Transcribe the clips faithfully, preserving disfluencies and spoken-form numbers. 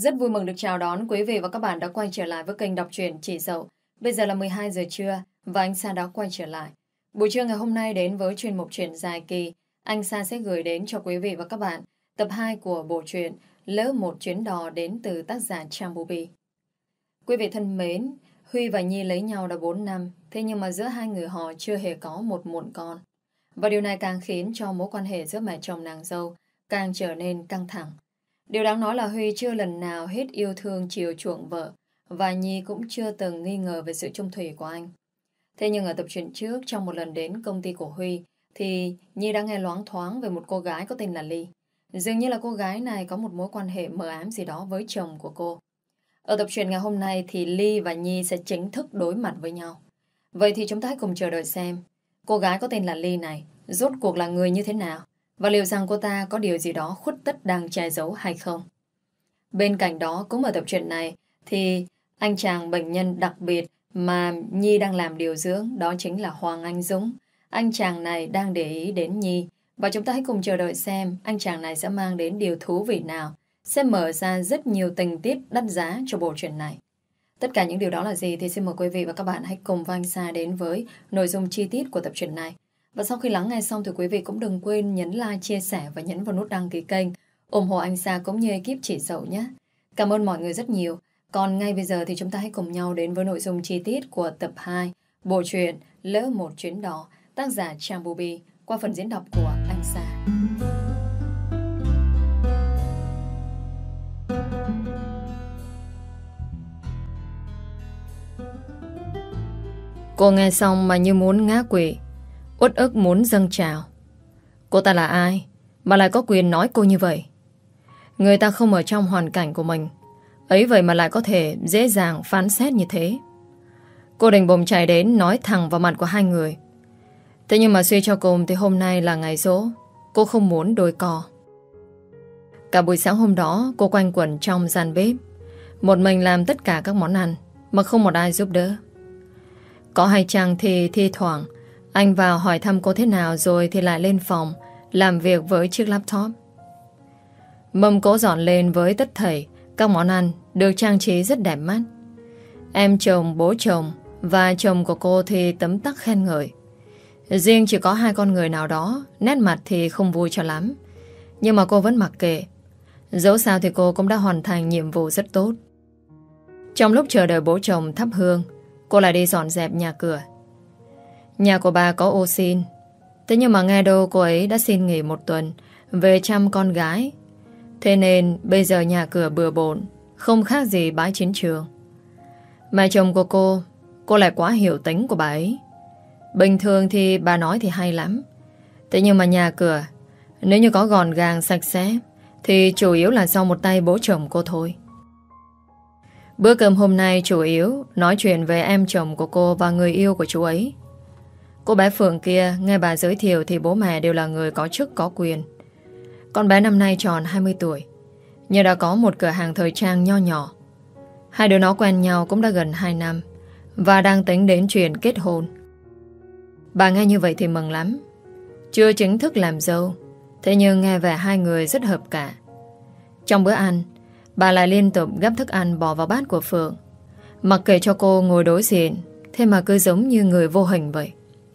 Rất vui mừng được chào đón quý vị và các bạn đã quay trở lại với kênh đọc truyện Chị Dậu. Bây giờ là mười hai giờ trưa và anh Sa đã quay trở lại. Buổi trưa ngày hôm nay đến với chuyên mục truyện dài kỳ, anh Sa sẽ gửi đến cho quý vị và các bạn tập hai của bộ truyện Lỡ một chuyến đò đến từ tác giả Trang Bubi. Quý vị thân mến, Huy và Nhi lấy nhau đã bốn năm, thế nhưng mà giữa hai người họ chưa hề có một muộn con. Và điều này càng khiến cho mối quan hệ giữa mẹ chồng nàng dâu càng trở nên căng thẳng. Điều đáng nói là Huy chưa lần nào hết yêu thương chiều chuộng vợ, và Nhi cũng chưa từng nghi ngờ về sự trung thủy của anh. Thế nhưng ở tập truyện trước, trong một lần đến công ty của Huy, thì Nhi đã nghe loáng thoáng về một cô gái có tên là Ly. Dường như là cô gái này có một mối quan hệ mờ ám gì đó với chồng của cô. Ở tập truyện ngày hôm nay thì Ly và Nhi sẽ chính thức đối mặt với nhau. Vậy thì chúng ta hãy cùng chờ đợi xem cô gái có tên là Ly này rốt cuộc là người như thế nào, và liệu rằng cô ta có điều gì đó khuất tất đang che giấu hay không. Bên cạnh đó, cũng ở tập truyện này thì anh chàng bệnh nhân đặc biệt mà Nhi đang làm điều dưỡng, đó chính là Hoàng Anh Dũng. Anh chàng này đang để ý đến Nhi, và chúng ta hãy cùng chờ đợi xem anh chàng này sẽ mang đến điều thú vị nào, sẽ mở ra rất nhiều tình tiết đắt giá cho bộ truyện này. Tất cả những điều đó là gì thì xin mời quý vị và các bạn hãy cùng với anh Sa đến với nội dung chi tiết của tập truyện này. Và sau khi lắng nghe xong thì quý vị cũng đừng quên nhấn like, chia sẻ và nhấn vào nút đăng ký kênh, ủng hộ anh Sa cũng như ekip Chị Dậu nhé. Cảm ơn mọi người rất nhiều. Còn ngay bây giờ thì chúng ta hãy cùng nhau đến với nội dung chi tiết của tập hai bộ truyện Lỡ một chuyến đò, tác giả Trang Bubi, qua phần diễn đọc của anh Sa. Cô nghe xong mà như muốn ngã quỵ, uất ức muốn dâng trào. Cô ta là ai mà lại có quyền nói cô như vậy? Người ta không ở trong hoàn cảnh của mình, ấy vậy mà lại có thể dễ dàng phán xét như thế. Cô định bụng chạy đến nói thẳng vào mặt của hai người. Thế nhưng mà suy cho cùng thì hôm nay là ngày giỗ, cô không muốn đôi co. Cả buổi sáng hôm đó cô quanh quẩn trong gian bếp, một mình làm tất cả các món ăn mà không một ai giúp đỡ. Có hay chăng thì thi thoảng anh vào hỏi thăm cô thế nào, rồi thì lại lên phòng làm việc với chiếc laptop. Mâm cỗ dọn lên với tất thảy các món ăn được trang trí rất đẹp mắt. Em chồng, bố chồng và chồng của cô thì tấm tắc khen ngợi. Riêng chỉ có hai con người nào đó nét mặt thì không vui cho lắm, nhưng mà cô vẫn mặc kệ. Dẫu sao thì cô cũng đã hoàn thành nhiệm vụ rất tốt. Trong lúc chờ đợi bố chồng thắp hương, cô lại đi dọn dẹp nhà cửa. Nhà của bà có ô xin, thế nhưng mà nghe đâu cô ấy đã xin nghỉ một tuần về chăm con gái. Thế nên bây giờ nhà cửa bừa bộn, không khác gì bãi chiến trường. Mẹ chồng của cô, cô lại quá hiểu tính của bà ấy. Bình thường thì bà nói thì hay lắm, thế nhưng mà nhà cửa nếu như có gọn gàng sạch sẽ thì chủ yếu là do một tay bố chồng cô thôi. Bữa cơm hôm nay chủ yếu nói chuyện về em chồng của cô và người yêu của chú ấy. Cô bé Phượng kia nghe bà giới thiệu thì bố mẹ đều là người có chức có quyền. Con bé năm nay tròn hai mươi tuổi, nhưng đã có một cửa hàng thời trang nho nhỏ. Hai đứa nó quen nhau cũng đã gần hai năm và đang tính đến chuyện kết hôn. Bà nghe như vậy thì mừng lắm. Chưa chính thức làm dâu, thế nhưng nghe vẻ hai người rất hợp cả. Trong bữa ăn, bà lại liên tục gắp thức ăn bỏ vào bát của Phượng, mặc kệ cho cô ngồi đối diện, thế mà cứ giống như người vô hình vậy.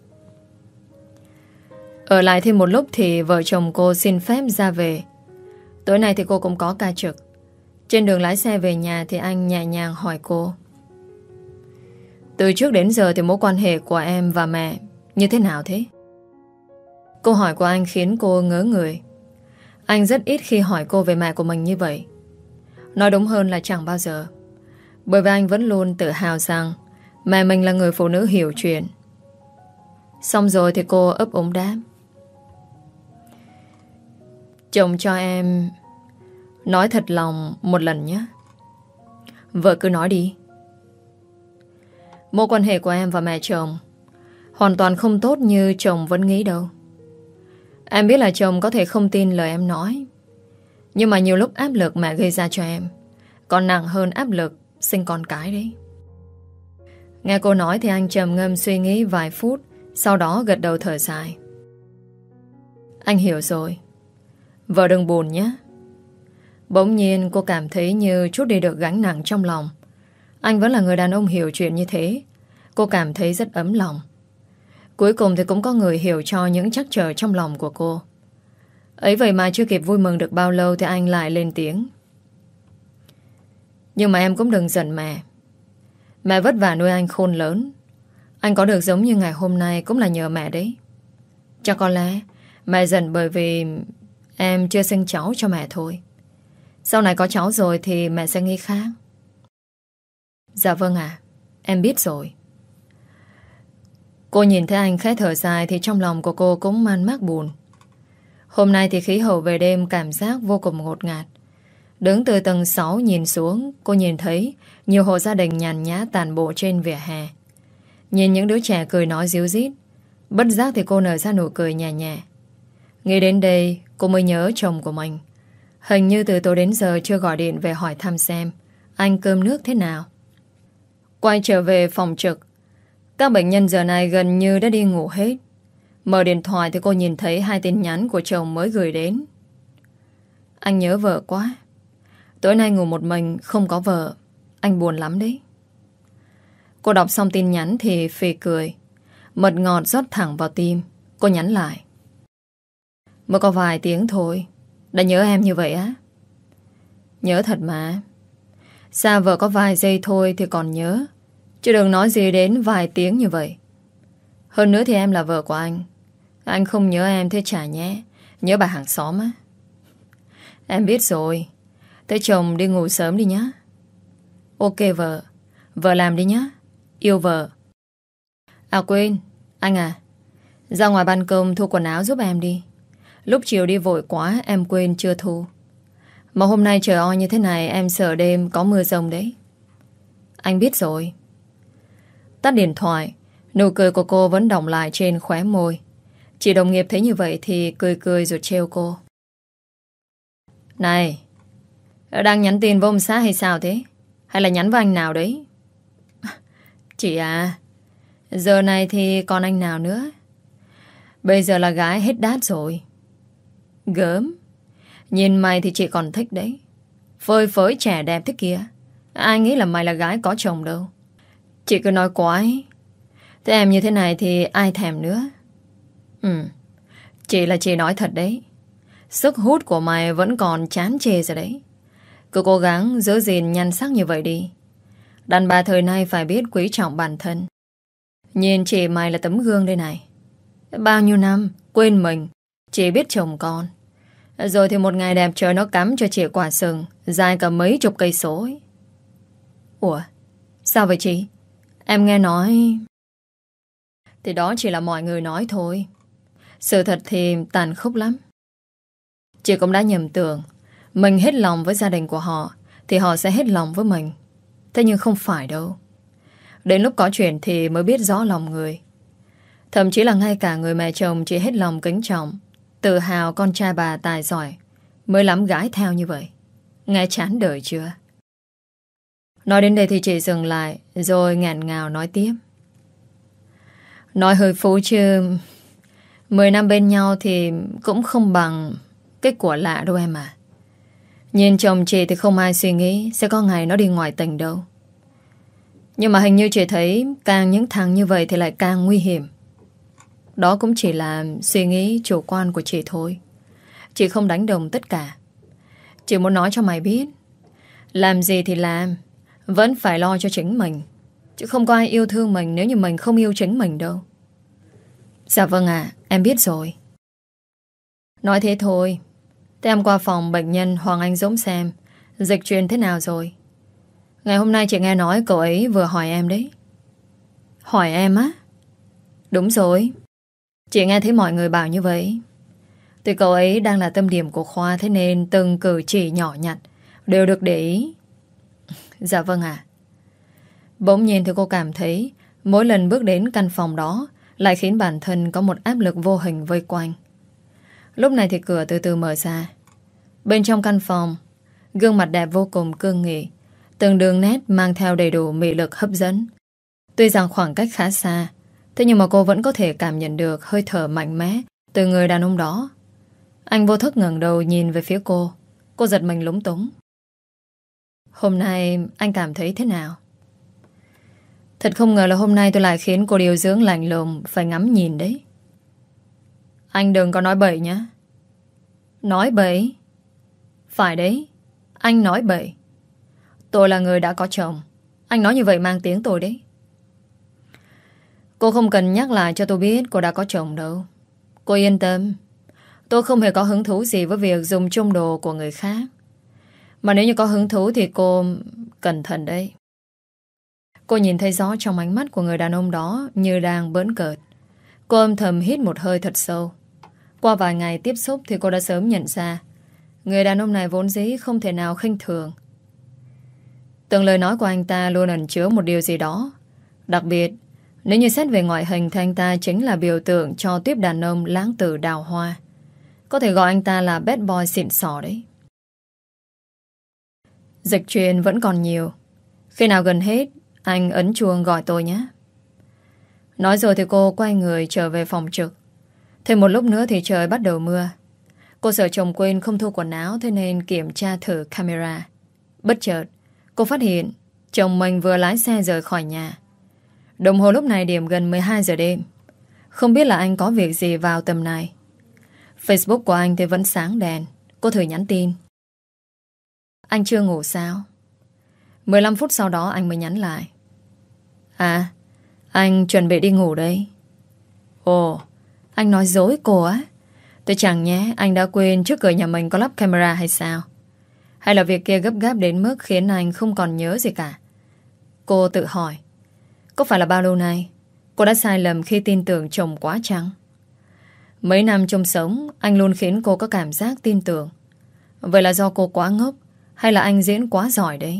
Ở lại thêm một lúc thì vợ chồng cô xin phép ra về. Tối nay thì cô cũng có ca trực. Trên đường lái xe về nhà thì anh nhẹ nhàng hỏi cô: từ trước đến giờ thì mối quan hệ của em và mẹ như thế nào thế? Câu hỏi của anh khiến cô ngớ người. Anh rất ít khi hỏi cô về mẹ của mình như vậy. Nói đúng hơn là chẳng bao giờ. Bởi vì anh vẫn luôn tự hào rằng mẹ mình là người phụ nữ hiểu chuyện. Xong rồi thì cô ấp úng đáp: chồng cho em nói thật lòng một lần nhé. Vợ cứ nói đi. Mối quan hệ của em và mẹ chồng hoàn toàn không tốt như chồng vẫn nghĩ đâu. Em biết là chồng có thể không tin lời em nói, nhưng mà nhiều lúc áp lực mẹ gây ra cho em còn nặng hơn áp lực sinh con cái đấy. Nghe cô nói thì anh trầm ngâm suy nghĩ vài phút, sau đó gật đầu thở dài. Anh hiểu rồi. Vợ đừng buồn nhé. Bỗng nhiên cô cảm thấy như chút đi được gánh nặng trong lòng. Anh vẫn là người đàn ông hiểu chuyện như thế. Cô cảm thấy rất ấm lòng. Cuối cùng thì cũng có người hiểu cho những trắc trở trong lòng của cô. Ấy vậy mà chưa kịp vui mừng được bao lâu thì anh lại lên tiếng. Nhưng mà em cũng đừng giận mẹ. Mẹ vất vả nuôi anh khôn lớn. Anh có được giống như ngày hôm nay cũng là nhờ mẹ đấy. Chắc có lẽ mẹ giận bởi vì em chưa sinh cháu cho mẹ thôi. Sau này có cháu rồi thì mẹ sẽ nghĩ khác. Dạ vâng ạ, em biết rồi. Cô nhìn thấy anh khẽ thở dài thì trong lòng của cô cũng man mác buồn. Hôm nay thì khí hậu về đêm cảm giác vô cùng ngột ngạt. Đứng từ tầng sáu nhìn xuống, cô nhìn thấy nhiều hộ gia đình nhàn nhã tản bộ trên vỉa hè. Nhìn những đứa trẻ cười nói ríu rít, bất giác thì cô nở ra nụ cười nhẹ nhẹ. Nghĩ đến đây, cô mới nhớ chồng của mình. Hình như từ tối đến giờ chưa gọi điện về hỏi thăm xem anh cơm nước thế nào. Quay trở về phòng trực, các bệnh nhân giờ này gần như đã đi ngủ hết. Mở điện thoại thì cô nhìn thấy hai tin nhắn của chồng mới gửi đến. Anh nhớ vợ quá. Tối nay ngủ một mình không có vợ, anh buồn lắm đấy. Cô đọc xong tin nhắn thì phì cười. Mật ngọt rót thẳng vào tim. Cô nhắn lại. Mới có vài tiếng thôi, đã nhớ em như vậy á? Nhớ thật mà. Xa vợ có vài giây thôi thì còn nhớ, chứ đừng nói gì đến vài tiếng như vậy. Hơn nữa thì em là vợ của anh. Anh không nhớ em thế chả nhé. Nhớ bà hàng xóm á. Em biết rồi. Thế chồng đi ngủ sớm đi nhá. Ok vợ. Vợ làm đi nhá. Yêu vợ. À quên, anh à, ra ngoài ban công thu quần áo giúp em đi. Lúc chiều đi vội quá em quên chưa thu. Mà hôm nay trời oi như thế này em sợ đêm có mưa rông đấy. Anh biết rồi. Tắt điện thoại, nụ cười của cô vẫn đọng lại trên khóe môi. Chị đồng nghiệp thấy như vậy thì cười cười rồi trêu cô. Này, đang nhắn tin với ông xã hay sao thế? Hay là nhắn với anh nào đấy? Chị à, giờ này thì còn anh nào nữa? Bây giờ là gái hết đát rồi. Gớm. Nhìn mày thì chị còn thích đấy. Phơi phới trẻ đẹp thế kia. Ai nghĩ là mày là gái có chồng đâu. Chị cứ nói quái. Thế em như thế này thì ai thèm nữa. Ừ, chị là chị nói thật đấy. Sức hút của mày vẫn còn chán chê rồi đấy. Cứ cố gắng giữ gìn nhan sắc như vậy đi. Đàn bà thời nay phải biết quý trọng bản thân. Nhìn chị mày là tấm gương đây này. Bao nhiêu năm quên mình, chỉ biết chồng con. Rồi thì một ngày đẹp trời nó cắm cho chị quả sừng dài cả mấy chục cây số ấy. Ủa, sao vậy chị? Em nghe nói... Thì đó chỉ là mọi người nói thôi. Sự thật thì tàn khốc lắm. Chị cũng đã nhầm tưởng mình hết lòng với gia đình của họ thì họ sẽ hết lòng với mình. Thế nhưng không phải đâu. Đến lúc có chuyện thì mới biết rõ lòng người. Thậm chí là ngay cả người mẹ chồng chị hết lòng kính trọng, tự hào con trai bà tài giỏi mới lắm gái theo như vậy. Nghe chán đời chưa? Nói đến đây thì chị dừng lại rồi nghẹn ngào nói tiếp. Nói hơi phú chứ Mười năm bên nhau thì cũng không bằng cái của lạ đâu em à. Nhìn chồng chị thì không ai suy nghĩ sẽ có ngày nó đi ngoài tình đâu. Nhưng mà hình như chị thấy càng những thằng như vậy thì lại càng nguy hiểm. Đó cũng chỉ là suy nghĩ chủ quan của chị thôi. Chị không đánh đồng tất cả. Chị muốn nói cho mày biết, làm gì thì làm, vẫn phải lo cho chính mình. Chứ không có ai yêu thương mình nếu như mình không yêu chính mình đâu. Dạ vâng ạ, em biết rồi. Nói thế thôi. Thế em qua phòng bệnh nhân Hoàng Anh Dũng xem dịch truyền thế nào rồi. Ngày hôm nay chị nghe nói cậu ấy vừa hỏi em đấy. Hỏi em á? Đúng rồi. Chị nghe thấy mọi người bảo như vậy. Tuy cậu ấy đang là tâm điểm của khoa, thế nên từng cử chỉ nhỏ nhặt đều được để ý. Dạ vâng ạ. Bỗng nhiên thì cô cảm thấy mỗi lần bước đến căn phòng đó lại khiến bản thân có một áp lực vô hình vây quanh. Lúc này thì cửa từ từ mở ra. Bên trong căn phòng, gương mặt đẹp vô cùng cương nghị, từng đường nét mang theo đầy đủ mị lực hấp dẫn. Tuy rằng khoảng cách khá xa, thế nhưng mà cô vẫn có thể cảm nhận được hơi thở mạnh mẽ từ người đàn ông đó. Anh vô thức ngẩng đầu nhìn về phía cô. Cô giật mình lúng túng. Hôm nay anh cảm thấy thế nào? Thật không ngờ là hôm nay tôi lại khiến cô điều dưỡng lạnh lùng phải ngắm nhìn đấy. Anh đừng có nói bậy nhé. Nói bậy? Phải đấy, anh nói bậy. Tôi là người đã có chồng. Anh nói như vậy mang tiếng tôi đấy. Cô không cần nhắc lại cho tôi biết cô đã có chồng đâu. Cô yên tâm. Tôi không hề có hứng thú gì với việc dùng chung đồ của người khác. Mà nếu như có hứng thú thì cô cẩn thận đấy. Cô nhìn thấy rõ trong ánh mắt của người đàn ông đó như đang bỡn cợt. Cô âm thầm hít một hơi thật sâu. Qua vài ngày tiếp xúc thì cô đã sớm nhận ra người đàn ông này vốn dĩ không thể nào khinh thường. Từng lời nói của anh ta luôn ẩn chứa một điều gì đó. Đặc biệt, nếu như xét về ngoại hình thì anh ta chính là biểu tượng cho tiếp đàn ông lãng tử đào hoa. Có thể gọi anh ta là bad boy xịn sò đấy. Dịch truyền vẫn còn nhiều. Khi nào gần hết, anh ấn chuông gọi tôi nhé. Nói rồi thì cô quay người trở về phòng trực. Thêm một lúc nữa thì trời bắt đầu mưa. Cô sợ chồng quên không thu quần áo, thế nên kiểm tra thử camera. Bất chợt, cô phát hiện chồng mình vừa lái xe rời khỏi nhà. Đồng hồ lúc này điểm gần mười hai giờ đêm. Không biết là anh có việc gì vào tầm này. Facebook của anh thì vẫn sáng đèn. Cô thử nhắn tin. Anh chưa ngủ sao? mười lăm phút sau đó anh mới nhắn lại. À, anh chuẩn bị đi ngủ đây. Ồ, anh nói dối cô á? Tôi chẳng nhé, anh đã quên trước cửa nhà mình có lắp camera hay sao? Hay là việc kia gấp gáp đến mức khiến anh không còn nhớ gì cả? Cô tự hỏi. Có phải là bao lâu nay cô đã sai lầm khi tin tưởng chồng quá chăng? Mấy năm chung sống, anh luôn khiến cô có cảm giác tin tưởng. Vậy là do cô quá ngốc, hay là anh diễn quá giỏi đấy?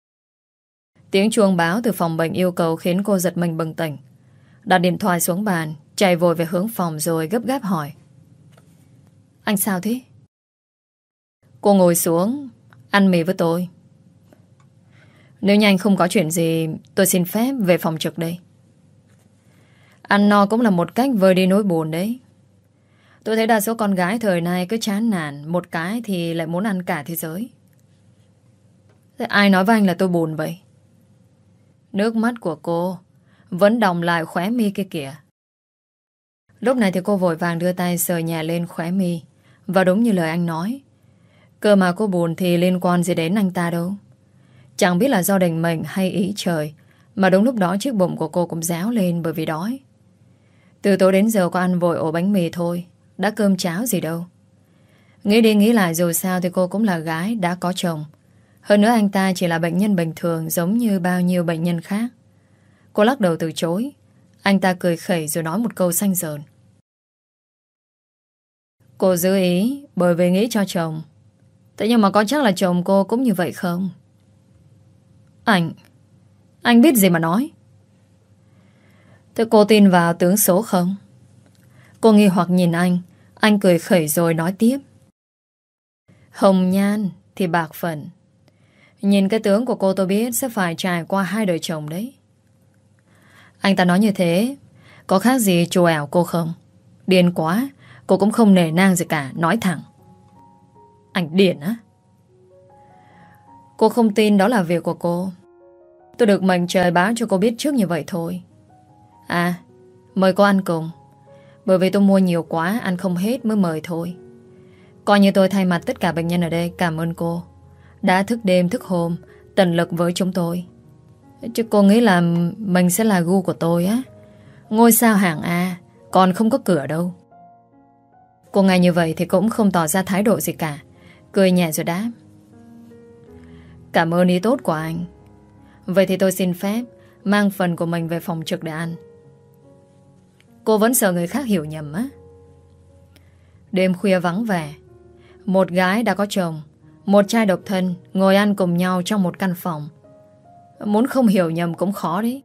Tiếng chuông báo từ phòng bệnh yêu cầu khiến cô giật mình bừng tỉnh. Đặt điện thoại xuống bàn, chạy vội về hướng phòng rồi gấp gáp hỏi. Anh sao thế? Cô ngồi xuống, ăn mì với tôi. Nếu như anh không có chuyện gì, tôi xin phép về phòng trực đây. Ăn no cũng là một cách vơi đi nỗi buồn đấy. Tôi thấy đa số con gái thời nay cứ chán nản một cái thì lại muốn ăn cả thế giới. Thế ai nói với anh là tôi buồn vậy? Nước mắt của cô vẫn đọng lại khóe mi kia kìa. Lúc này thì cô vội vàng đưa tay sờ nhẹ lên khóe mi. Và đúng như lời anh nói, cơ mà cô buồn thì liên quan gì đến anh ta đâu. Chẳng biết là do định mệnh hay ý trời mà đúng lúc đó chiếc bụng của cô cũng réo lên bởi vì đói. Từ tối đến giờ cô ăn vội ổ bánh mì thôi, đã cơm cháo gì đâu. Nghĩ đi nghĩ lại dù sao thì cô cũng là gái đã có chồng. Hơn nữa anh ta chỉ là bệnh nhân bình thường giống như bao nhiêu bệnh nhân khác. Cô lắc đầu từ chối. Anh ta cười khẩy rồi nói một câu xanh dờn. Cô giữ ý bởi vì nghĩ cho chồng. Thế nhưng mà có chắc là chồng cô cũng như vậy không? Anh Anh biết gì mà nói? Thế cô tin vào tướng số không? Cô nghi hoặc nhìn anh. Anh cười khẩy rồi nói tiếp. Hồng nhan thì bạc phận. Nhìn cái tướng của cô tôi biết sẽ phải trải qua hai đời chồng đấy. Anh ta nói như thế có khác gì trù ẻo cô không? Điên quá. Cô cũng không nể nang gì cả. Nói thẳng. Anh điên á? Cô không tin đó là việc của cô. Tôi được mệnh trời báo cho cô biết trước như vậy thôi. À, mời cô ăn cùng. Bởi vì tôi mua nhiều quá, ăn không hết mới mời thôi. Coi như tôi thay mặt tất cả bệnh nhân ở đây cảm ơn cô đã thức đêm thức hôm tận lực với chúng tôi. Chứ cô nghĩ là mình sẽ là gu của tôi á? Ngôi sao hạng A còn không có cửa đâu. Cô nghe như vậy thì cũng không tỏ ra thái độ gì cả. Cười nhẹ rồi đáp. Cảm ơn ý tốt của anh. Vậy thì tôi xin phép mang phần của mình về phòng trực để ăn. Cô vẫn sợ người khác hiểu nhầm á? Đêm khuya vắng vẻ, một gái đã có chồng, một trai độc thân ngồi ăn cùng nhau trong một căn phòng. Muốn không hiểu nhầm cũng khó đấy.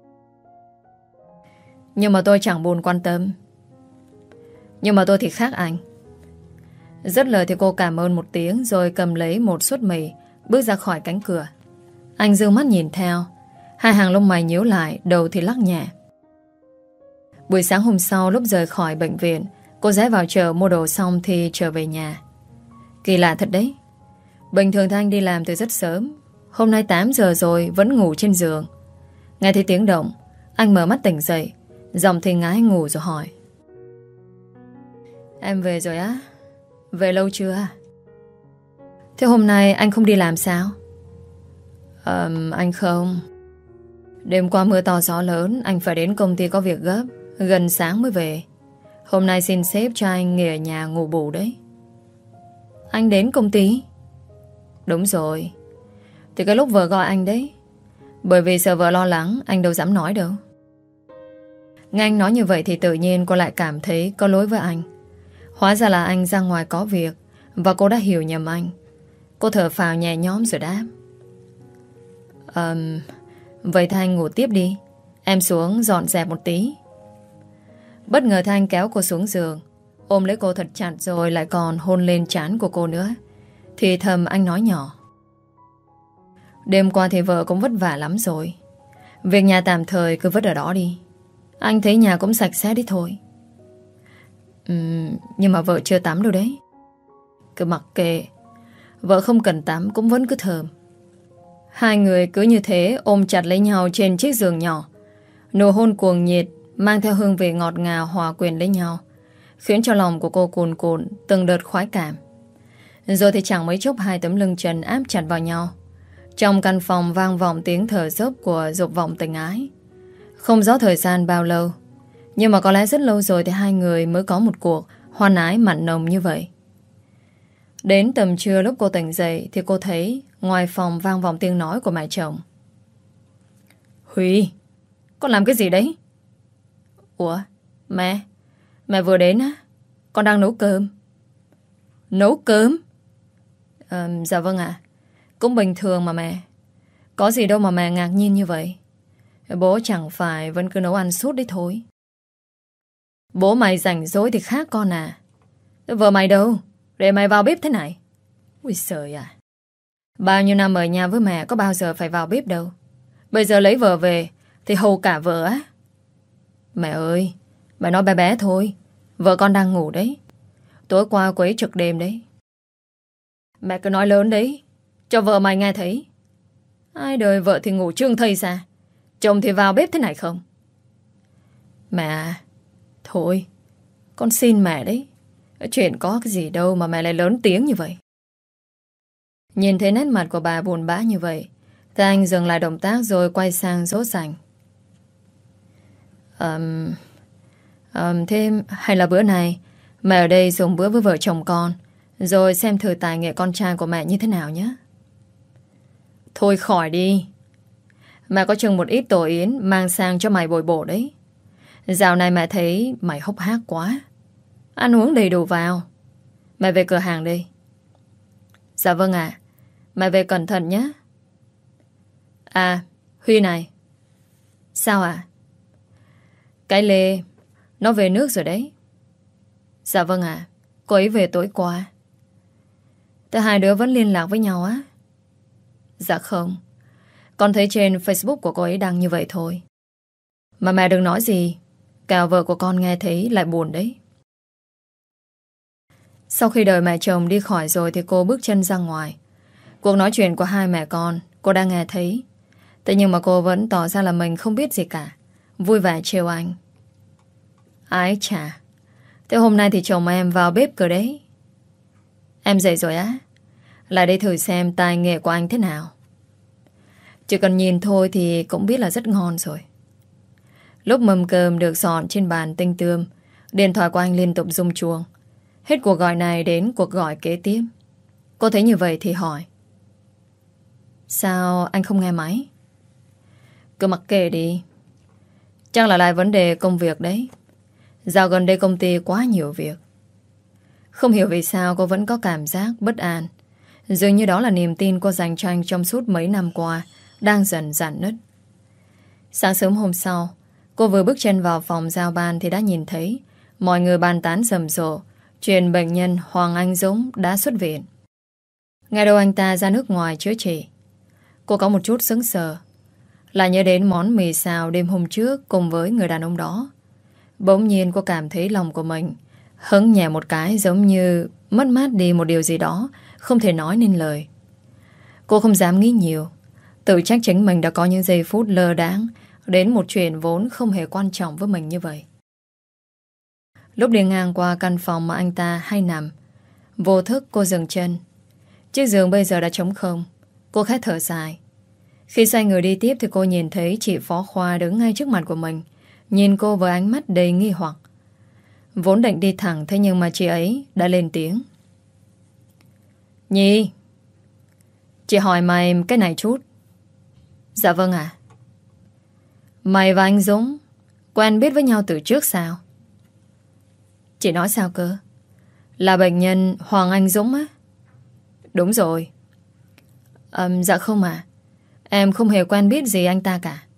Nhưng mà tôi chẳng buồn quan tâm. Nhưng mà tôi thì khác anh. Dứt lời thì cô cảm ơn một tiếng rồi cầm lấy một suất mì, bước ra khỏi cánh cửa. Anh dương mắt nhìn theo. Hai hàng lông mày nhíu lại, đầu thì lắc nhẹ. Buổi sáng hôm sau lúc rời khỏi bệnh viện, cô rẽ vào chợ mua đồ xong thì trở về nhà. Kỳ lạ thật đấy. Bình thường thì anh đi làm từ rất sớm. Hôm nay tám giờ rồi vẫn ngủ trên giường. Nghe thấy tiếng động, anh mở mắt tỉnh dậy. Giọng thì ngái ngủ rồi hỏi: Em về rồi á? Về lâu chưa? Thế hôm nay anh không đi làm sao? Ờ, anh không. Đêm qua mưa to gió lớn, anh phải đến công ty có việc gấp. Gần sáng mới về. Hôm nay xin sếp cho anh nghỉ ở nhà ngủ bù đấy. Anh đến công ty? Đúng rồi. Thì cái lúc vợ gọi anh đấy. Bởi vì sợ vợ lo lắng, anh đâu dám nói đâu. Nghe anh nói như vậy thì tự nhiên cô lại cảm thấy có lỗi với anh. Hóa ra là anh ra ngoài có việc, và cô đã hiểu nhầm anh. Cô thở phào nhẹ nhõm rồi đáp: um, Vậy Thanh ngủ tiếp đi. Em xuống dọn dẹp một tí. Bất ngờ Thanh kéo cô xuống giường, ôm lấy cô thật chặt rồi lại còn hôn lên trán của cô nữa. Thì thầm anh nói nhỏ: Đêm qua thì vợ cũng vất vả lắm rồi. Việc nhà tạm thời cứ vứt ở đó đi. Anh thấy nhà cũng sạch sẽ đi thôi. uhm, Nhưng mà vợ chưa tắm đâu đấy. Cứ mặc kệ. Vợ không cần tắm cũng vẫn cứ thơm. Hai người cứ như thế ôm chặt lấy nhau trên chiếc giường nhỏ. Nụ hôn cuồng nhiệt mang theo hương vị ngọt ngào hòa quyện lấy nhau, khiến cho lòng của cô cuồn cuộn từng đợt khoái cảm. Rồi thì chẳng mấy chốc hai tấm lưng trần áp chặt vào nhau. Trong căn phòng vang vọng tiếng thở dốc của dục vọng tình ái. Không rõ thời gian bao lâu, nhưng mà có lẽ rất lâu rồi thì hai người mới có một cuộc hoan ái mặn nồng như vậy. Đến tầm trưa lúc cô tỉnh dậy thì cô thấy ngoài phòng vang vọng tiếng nói của mẹ chồng: Huy, con làm cái gì đấy? Ủa, mẹ, mẹ vừa đến á? Con đang nấu cơm. Nấu cơm? À, dạ vâng ạ. Cũng bình thường mà mẹ. Có gì đâu mà mẹ ngạc nhiên như vậy. Bố chẳng phải vẫn cứ nấu ăn suốt đấy thôi. Bố mày rảnh rỗi thì khác con à. Vợ mày đâu? Để mày vào bếp thế này. Ui trời à. Bao nhiêu năm ở nhà với mẹ có bao giờ phải vào bếp đâu. Bây giờ lấy vợ về thì hầu cả vợ á. Mẹ ơi, mẹ nói bé bé thôi. Vợ con đang ngủ đấy. Tối qua cô ấy trực đêm đấy. Mẹ cứ nói lớn đấy, cho vợ mày nghe thấy. Ai đời vợ thì ngủ trương thây ra, chồng thì vào bếp thế này không? Mẹ, thôi, con xin mẹ đấy. Chuyện có cái gì đâu mà mẹ lại lớn tiếng như vậy. Nhìn thấy nét mặt của bà buồn bã như vậy thì anh dừng lại động tác rồi quay sang dỗ dành. um, um, Thế hay là bữa này mẹ ở đây dùng bữa với vợ chồng con, rồi xem thử tài nghệ con trai của mẹ như thế nào nhé. Thôi khỏi đi. Mẹ có chừng một ít tổ yến mang sang cho mày bồi bổ đấy. Dạo này mẹ thấy mày hốc hác quá. Ăn uống đầy đủ vào. Mẹ về cửa hàng đi. Dạ vâng ạ. À. Mẹ về cẩn thận nhé. À, Huy này. Sao ạ? À? Cái Lê nó về nước rồi đấy. Dạ vâng ạ. À. Cô ấy về tối qua. Thế hai đứa vẫn liên lạc với nhau á? Dạ không. Con thấy trên Facebook của cô ấy đăng như vậy thôi. Mà mẹ đừng nói gì, cào vợ của con nghe thấy lại buồn đấy. Sau khi đợi mẹ chồng đi khỏi rồi thì cô bước chân ra ngoài. Cuộc nói chuyện của hai mẹ con cô đang nghe thấy. Thế nhưng mà cô vẫn tỏ ra là mình không biết gì cả, vui vẻ trêu anh. Ái chà, thế hôm nay thì chồng em vào bếp cơ đấy. Em dậy rồi á? Lại đây thử xem tài nghệ của anh thế nào. Chỉ cần nhìn thôi thì cũng biết là rất ngon rồi. Lúc mâm cơm được dọn trên bàn tinh tươm, điện thoại của anh liên tục rung chuông. Hết cuộc gọi này đến cuộc gọi kế tiếp. Cô thấy như vậy thì hỏi: Sao anh không nghe máy? Cứ mặc kệ đi. Chắc là lại vấn đề công việc đấy. Dạo gần đây công ty quá nhiều việc. Không hiểu vì sao cô vẫn có cảm giác bất an. Dường như đó là niềm tin cô dành cho anh trong suốt mấy năm qua đang dần rạn nứt. Sáng sớm hôm sau, cô vừa bước chân vào phòng giao ban thì đã nhìn thấy mọi người bàn tán rầm rộ chuyện bệnh nhân Hoàng Anh Dũng đã xuất viện. Ngày đầu anh ta ra nước ngoài chữa trị, cô có một chút sững sờ, lại nhớ đến món mì xào đêm hôm trước cùng với người đàn ông đó. Bỗng nhiên cô cảm thấy lòng của mình hững nhẹ một cái, giống như mất mát đi một điều gì đó không thể nói nên lời. Cô không dám nghĩ nhiều, tự trách chính mình đã có những giây phút lơ đãng đến một chuyện vốn không hề quan trọng với mình như vậy. Lúc đi ngang qua căn phòng mà anh ta hay nằm, vô thức cô dừng chân. Chiếc giường bây giờ đã trống không. Cô khẽ thở dài. Khi xoay người đi tiếp thì cô nhìn thấy chị Phó Khoa đứng ngay trước mặt của mình, nhìn cô với ánh mắt đầy nghi hoặc. Vốn định đi thẳng, thế nhưng mà chị ấy đã lên tiếng. Nhi, chị hỏi mày cái này chút. Dạ vâng ạ. Mày và anh Dũng quen biết với nhau từ trước sao? Chị nói sao cơ? Là bệnh nhân Hoàng Anh Dũng á? Đúng rồi. à, Dạ không ạ. Em không hề quen biết gì anh ta cả.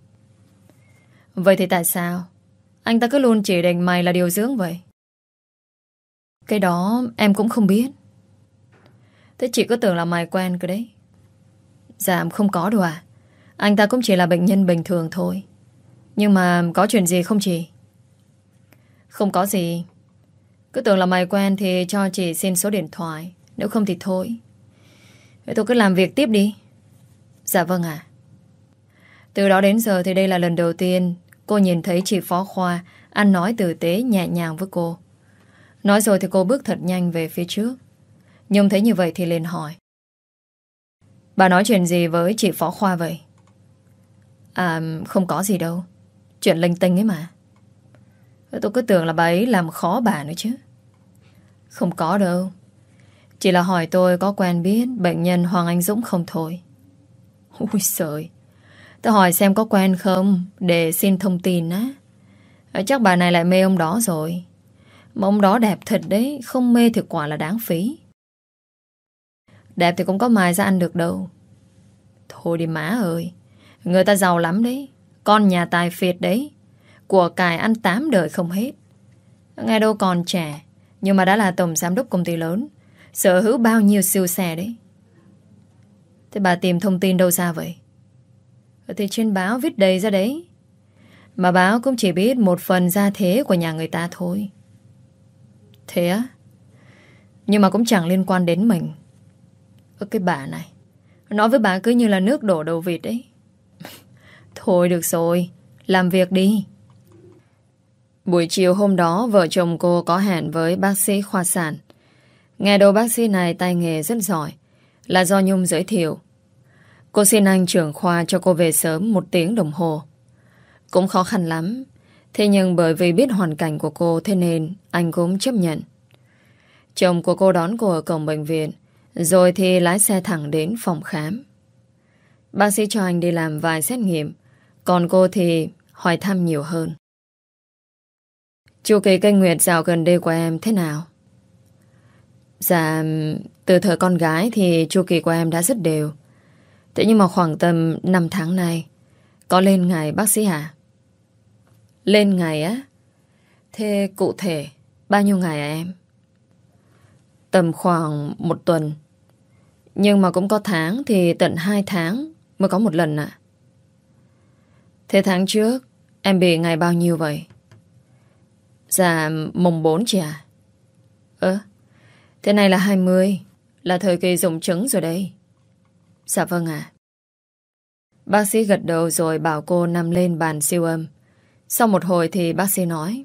Vậy thì tại sao anh ta cứ luôn chỉ định mày là điều dưỡng vậy? Cái đó em cũng không biết. Thế chị cứ tưởng là mày quen cơ đấy. Dạ không có đâu à. Anh ta cũng chỉ là bệnh nhân bình thường thôi. Nhưng mà có chuyện gì không chị? Không có gì. Cứ tưởng là mày quen thì cho chị xin số điện thoại. Nếu không thì thôi. Vậy tôi cứ làm việc tiếp đi. Dạ vâng ạ. Từ đó đến giờ thì đây là lần đầu tiên cô nhìn thấy chị Phó Khoa ăn nói tử tế nhẹ nhàng với cô. Nói rồi thì cô bước thật nhanh về phía trước. Nhung thấy như vậy thì liền hỏi. Bà nói chuyện gì với chị Phó Khoa vậy? À không có gì đâu. Chuyện linh tinh ấy mà. Tôi cứ tưởng là bà ấy làm khó bà nữa chứ. Không có đâu. Chỉ là hỏi tôi có quen biết bệnh nhân Hoàng Anh Dũng không thôi. Ui trời. Tôi hỏi xem có quen không để xin thông tin á. Chắc bà này lại mê ông đó rồi. Mà ông đó đẹp thật đấy. Không mê thì quả là đáng phí. Đẹp thì cũng có mài ra ăn được đâu. Thôi đi má ơi. Người ta giàu lắm đấy. Con nhà tài phiệt đấy. Của cải ăn tám đời không hết. Nghe đâu còn trẻ, nhưng mà đã là tổng giám đốc công ty lớn, sở hữu bao nhiêu siêu xe đấy. Thế bà tìm thông tin đâu ra vậy? Thì trên báo viết đầy ra đấy. Mà báo cũng chỉ biết một phần gia thế của nhà người ta thôi. Thế á? Nhưng mà cũng chẳng liên quan đến mình. Ơ cái bà này, nói với bà cứ như là nước đổ đầu vịt đấy. Thôi được rồi, làm việc đi. Buổi chiều hôm đó, vợ chồng cô có hẹn với bác sĩ khoa sản. Nghe đâu bác sĩ này tay nghề rất giỏi, là do Nhung giới thiệu. Cô xin anh trưởng khoa cho cô về sớm một tiếng đồng hồ. Cũng khó khăn lắm. Thế nhưng bởi vì biết hoàn cảnh của cô, thế nên anh cũng chấp nhận. Chồng của cô đón cô ở cổng bệnh viện, rồi thì lái xe thẳng đến phòng khám. Bác sĩ cho anh đi làm vài xét nghiệm, còn cô thì hỏi thăm nhiều hơn. Chu kỳ kinh nguyệt dạo gần đây của em thế nào? Dạ, từ thời con gái thì chu kỳ của em đã rất đều. Thế nhưng mà khoảng tầm năm tháng nay có lên ngày bác sĩ hả? Lên ngày á? Thế cụ thể bao nhiêu ngày à em? Tầm khoảng một tuần. Nhưng mà cũng có tháng thì tận hai tháng mới có một lần ạ. Thế tháng trước em bị ngày bao nhiêu vậy? Dạ mùng bốn chị à? Ơ, thế này là hai mươi, là thời kỳ rụng trứng rồi đây. Dạ vâng ạ. Bác sĩ gật đầu rồi bảo cô nằm lên bàn siêu âm. Sau một hồi thì bác sĩ nói: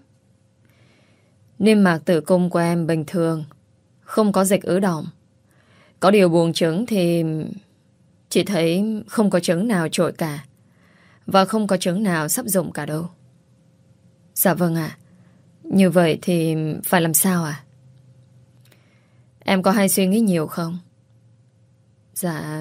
niêm mạc tử cung của em bình thường, không có dịch ứ đọng. Có điều buồng trứng thì chị thấy không có trứng nào trội cả, và không có trứng nào sắp rụng cả đâu. Dạ vâng ạ. Như vậy thì phải làm sao à? Em có hay suy nghĩ nhiều không? Dạ,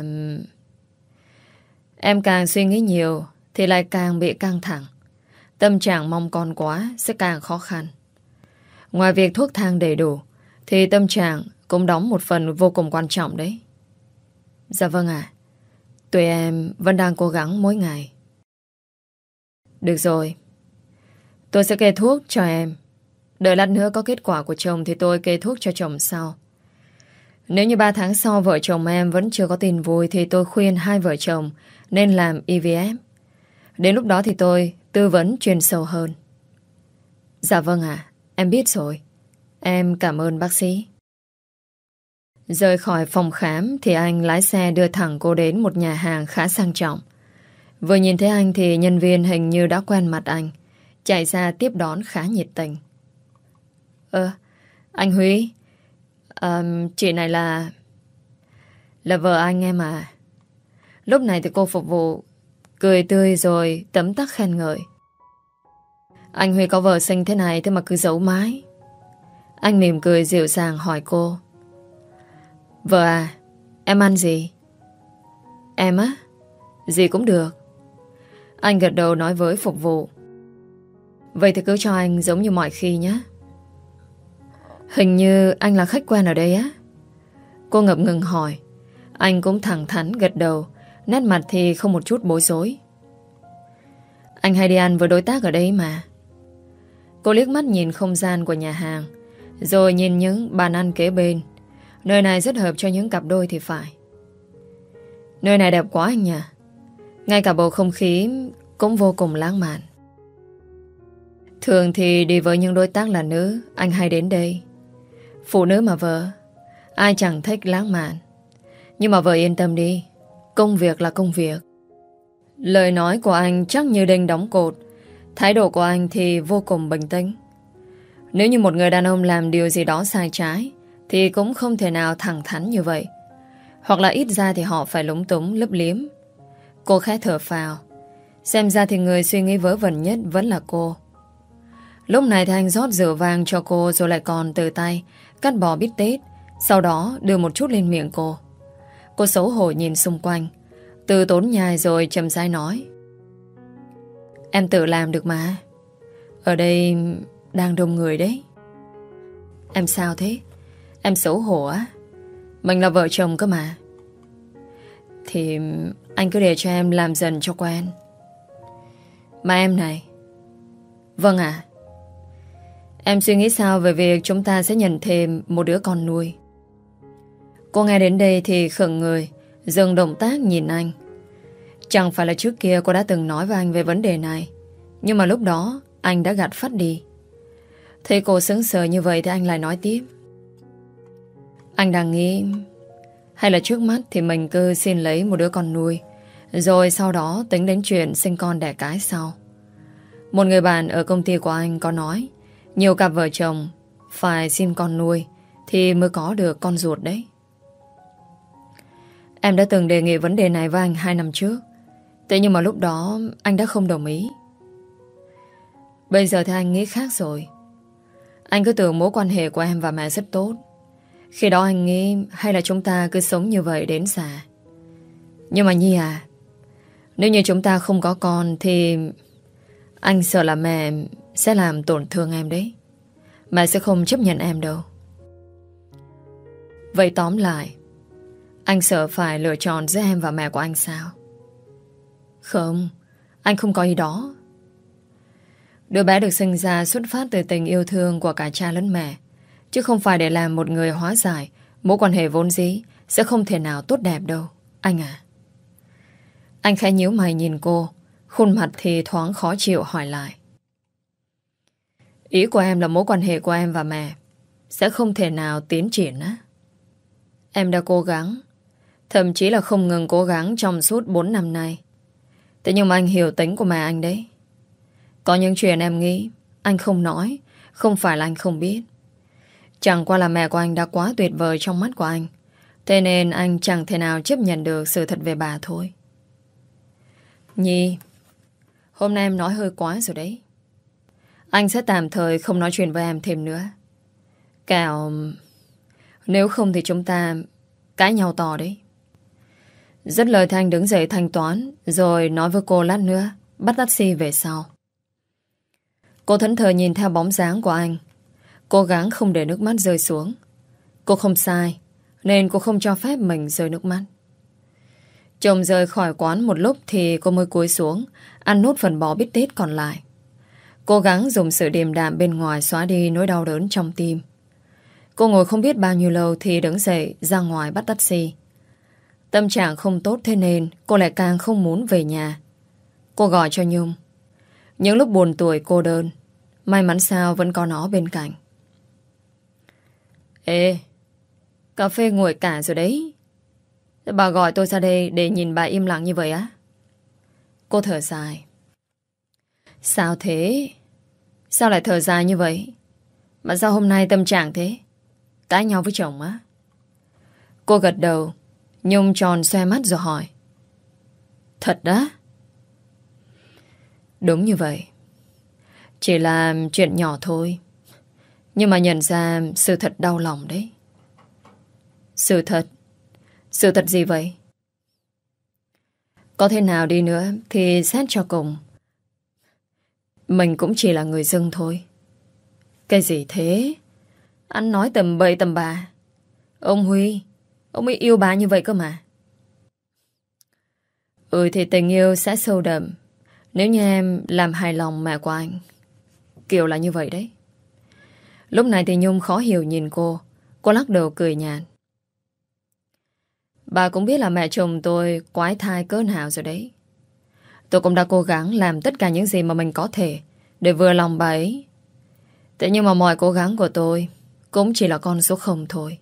em càng suy nghĩ nhiều thì lại càng bị căng thẳng. Tâm trạng mong con quá sẽ càng khó khăn. Ngoài việc thuốc thang đầy đủ thì tâm trạng cũng đóng một phần vô cùng quan trọng đấy. Dạ vâng ạ. Tụi em vẫn đang cố gắng mỗi ngày. Được rồi, tôi sẽ kê thuốc cho em. Đợi lát nữa có kết quả của chồng thì tôi kê thuốc cho chồng sau. Nếu như ba tháng sau vợ chồng em vẫn chưa có tin vui thì tôi khuyên hai vợ chồng nên làm i vê ép. Đến lúc đó thì tôi tư vấn chuyên sâu hơn. Dạ vâng ạ, em biết rồi. Em cảm ơn bác sĩ. Rời khỏi phòng khám thì anh lái xe đưa thẳng cô đến một nhà hàng khá sang trọng. Vừa nhìn thấy anh thì nhân viên hình như đã quen mặt anh, chạy ra tiếp đón khá nhiệt tình. Ơ, anh Huy, à, chị này là... Là vợ anh em à. Lúc này thì cô phục vụ cười tươi rồi tấm tắc khen ngợi. Anh Huy có vợ xinh thế này thế mà cứ giấu mãi. Anh mỉm cười dịu dàng hỏi cô. Vợ à, em ăn gì? Em á? Gì cũng được. Anh gật đầu nói với phục vụ. Vậy thì cứ cho anh giống như mọi khi nhé. Hình như anh là khách quen ở đây á? Cô ngập ngừng hỏi. Anh cũng thẳng thắn gật đầu, nét mặt thì không một chút bối rối. Anh hay đi ăn với đối tác ở đây mà. Cô liếc mắt nhìn không gian của nhà hàng, rồi nhìn những bàn ăn kế bên. Nơi này rất hợp cho những cặp đôi thì phải. Nơi này đẹp quá anh nhỉ. Ngay cả bầu không khí cũng vô cùng lãng mạn. Thường thì đi với những đối tác là nữ, anh hay đến đây. Phụ nữ mà vợ, ai chẳng thích lãng mạn. Nhưng mà vợ yên tâm đi, công việc là công việc. Lời nói của anh chắc như đinh đóng cột. Thái độ của anh thì vô cùng bình tĩnh. Nếu như một người đàn ông làm điều gì đó sai trái thì cũng không thể nào thẳng thắn như vậy. Hoặc là ít ra thì họ phải lúng túng lấp liếm. Cô khẽ thở phào. Xem ra thì người suy nghĩ vớ vẩn nhất vẫn là cô. Lúc này thì anh rót rượu vang cho cô, rồi lại còn từ tay cắt bò bít tết, sau đó đưa một chút lên miệng cô. Cô xấu hổ nhìn xung quanh, từ tốn nhai rồi chậm rãi nói. Em tự làm được mà. Ở đây đang đông người đấy. Em sao thế? Em xấu hổ á? Mình là vợ chồng cơ mà. Thì anh cứ để cho em làm dần cho quen. Mà em này. Vâng ạ. Em suy nghĩ sao về việc chúng ta sẽ nhận thêm một đứa con nuôi? Cô nghe đến đây thì khựng người, dừng động tác nhìn anh. Chẳng phải là trước kia cô đã từng nói với anh về vấn đề này, nhưng mà lúc đó anh đã gạt phắt đi. Thấy cô sững sờ như vậy thì anh lại nói tiếp. Anh đang nghĩ hay là trước mắt thì mình cứ xin lấy một đứa con nuôi, rồi sau đó tính đến chuyện sinh con đẻ cái sau. Một người bạn ở công ty của anh có nói nhiều cặp vợ chồng phải xin con nuôi thì mới có được con ruột đấy. Em đã từng đề nghị vấn đề này với anh hai năm trước. Thế nhưng mà lúc đó anh đã không đồng ý. Bây giờ thì anh nghĩ khác rồi. Anh cứ tưởng mối quan hệ của em và mẹ rất tốt. Khi đó anh nghĩ hay là chúng ta cứ sống như vậy đến già. Nhưng mà Nhi à, nếu như chúng ta không có con thì anh sợ là mẹ sẽ làm tổn thương em đấy. Mẹ sẽ không chấp nhận em đâu. Vậy tóm lại, anh sợ phải lựa chọn giữa em và mẹ của anh sao? Không, anh không có ý đó. Đứa bé được sinh ra xuất phát từ tình yêu thương của cả cha lẫn mẹ, chứ không phải để làm một người hóa giải mối quan hệ vốn dĩ sẽ không thể nào tốt đẹp đâu, anh à. Anh khẽ nhíu mày nhìn cô, khuôn mặt thì thoáng khó chịu hỏi lại. Ý của em là mối quan hệ của em và mẹ sẽ không thể nào tiến triển á? Em đã cố gắng, thậm chí là không ngừng cố gắng trong suốt bốn năm nay. Thế nhưng mà anh hiểu tính của mẹ anh đấy. Có những chuyện em nghĩ anh không nói, không phải là anh không biết. Chẳng qua là mẹ của anh đã quá tuyệt vời trong mắt của anh. Thế nên anh chẳng thể nào chấp nhận được sự thật về bà thôi. Nhi, hôm nay em nói hơi quá rồi đấy. Anh sẽ tạm thời không nói chuyện với em thêm nữa. Kẻo nếu không thì chúng ta cãi nhau to đấy. Dứt lời thì anh đứng dậy thanh toán, rồi nói với cô lát nữa bắt taxi về sau. Cô thẫn thờ nhìn theo bóng dáng của anh, cố gắng không để nước mắt rơi xuống. Cô không sai, nên cô không cho phép mình rơi nước mắt. Chồng rời khỏi quán một lúc thì cô mới cúi xuống ăn nốt phần bò bít tết còn lại, cố gắng dùng sự điềm đạm bên ngoài xóa đi nỗi đau đớn trong tim. Cô ngồi không biết bao nhiêu lâu thì đứng dậy ra ngoài bắt taxi. Tâm trạng không tốt thế nên cô lại càng không muốn về nhà. Cô gọi cho Nhung. Những lúc buồn tuổi cô đơn, may mắn sao vẫn có nó bên cạnh. Ê, Cà phê nguội cả rồi đấy. Thế bà gọi tôi ra đây để nhìn bà im lặng như vậy á? Cô thở dài. Sao thế? Sao lại thở dài như vậy? Mà sao hôm nay tâm trạng thế? Cãi nhau với chồng á? Cô gật đầu. Nhung tròn xoe mắt rồi hỏi. Thật đó? Đúng như vậy. Chỉ là chuyện nhỏ thôi. Nhưng mà nhận ra sự thật đau lòng đấy. Sự thật? Sự thật gì vậy? Có thế nào đi nữa thì xét cho cùng, mình cũng chỉ là người dưng thôi. Cái gì thế? Anh nói tầm bậy tầm bạ. Ông Huy, ông ấy yêu bà như vậy cơ mà. Ừ thì tình yêu sẽ sâu đậm nếu như em làm hài lòng mẹ của anh. Kiểu là như vậy đấy. Lúc này thì Nhung khó hiểu nhìn cô. Cô lắc đầu cười nhạt. Bà cũng biết là mẹ chồng tôi quái thai cỡ nào rồi đấy. Tôi cũng đã cố gắng làm tất cả những gì mà mình có thể để vừa lòng bà ấy. Thế nhưng mà mọi cố gắng của tôi cũng chỉ là con số không thôi.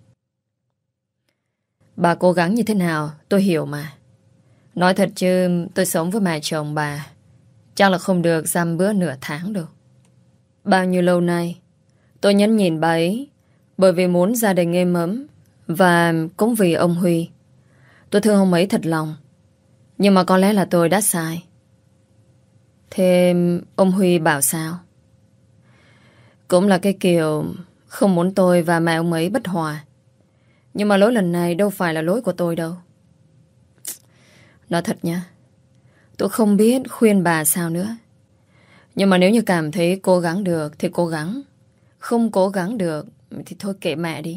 Bà cố gắng như thế nào tôi hiểu mà. Nói thật chứ tôi sống với mẹ chồng bà chắc là không được dăm bữa nửa tháng đâu. Bao nhiêu lâu nay tôi nhẫn nhìn bà ấy bởi vì muốn gia đình êm ấm, và cũng vì ông Huy. Tôi thương ông ấy thật lòng. Nhưng mà có lẽ là tôi đã sai. Thế ông Huy bảo sao? Cũng là cái kiểu không muốn tôi và mẹ ông ấy bất hòa. Nhưng mà lỗi lần này đâu phải là lỗi của tôi đâu. Nói thật nha, tôi không biết khuyên bà sao nữa. Nhưng mà nếu như cảm thấy cố gắng được thì cố gắng. Không cố gắng được thì thôi kệ mẹ đi.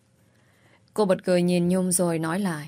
Cô bật cười nhìn Nhung rồi nói lại.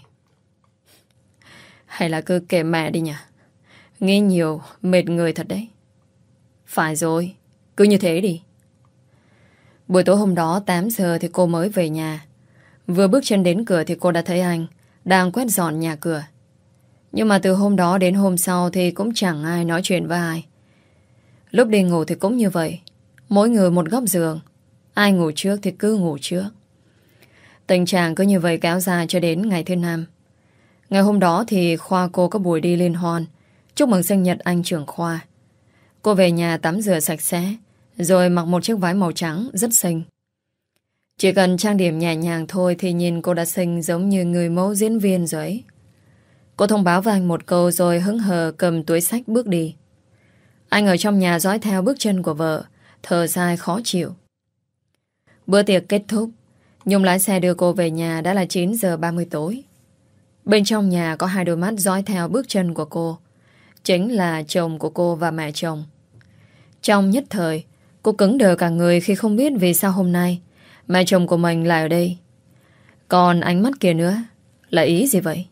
Hay là cứ kệ mẹ đi nhỉ? Nghĩ nhiều mệt người thật đấy. Phải rồi, cứ như thế đi. Buổi tối hôm đó tám giờ thì cô mới về nhà. Vừa bước chân đến cửa thì cô đã thấy anh đang quét dọn nhà cửa. Nhưng mà từ hôm đó đến hôm sau thì cũng chẳng ai nói chuyện với ai. Lúc đi ngủ thì cũng như vậy. Mỗi người một góc giường. Ai ngủ trước thì cứ ngủ trước. Tình trạng cứ như vậy kéo dài cho đến ngày thứ năm. Ngày hôm đó thì khoa cô có buổi đi liên hoan chúc mừng sinh nhật anh trưởng khoa. Cô về nhà tắm rửa sạch sẽ, rồi mặc một chiếc váy màu trắng rất xinh. Chỉ cần trang điểm nhẹ nhàng thôi thì nhìn cô đã xinh giống như người mẫu diễn viên rồi ấy. Cô thông báo với anh một câu rồi hững hờ cầm túi xách bước đi. Anh ở trong nhà dõi theo bước chân của vợ, thở dài khó chịu. Bữa tiệc kết thúc, Nhung lái xe đưa cô về nhà đã là chín giờ ba mươi tối. Bên trong nhà có hai đôi mắt dõi theo bước chân của cô. Chính là chồng của cô và mẹ chồng. Trong nhất thời, cô cứng đờ cả người khi không biết vì sao hôm nay mẹ chồng của mình lại ở đây. Còn ánh mắt kia nữa là ý gì vậy?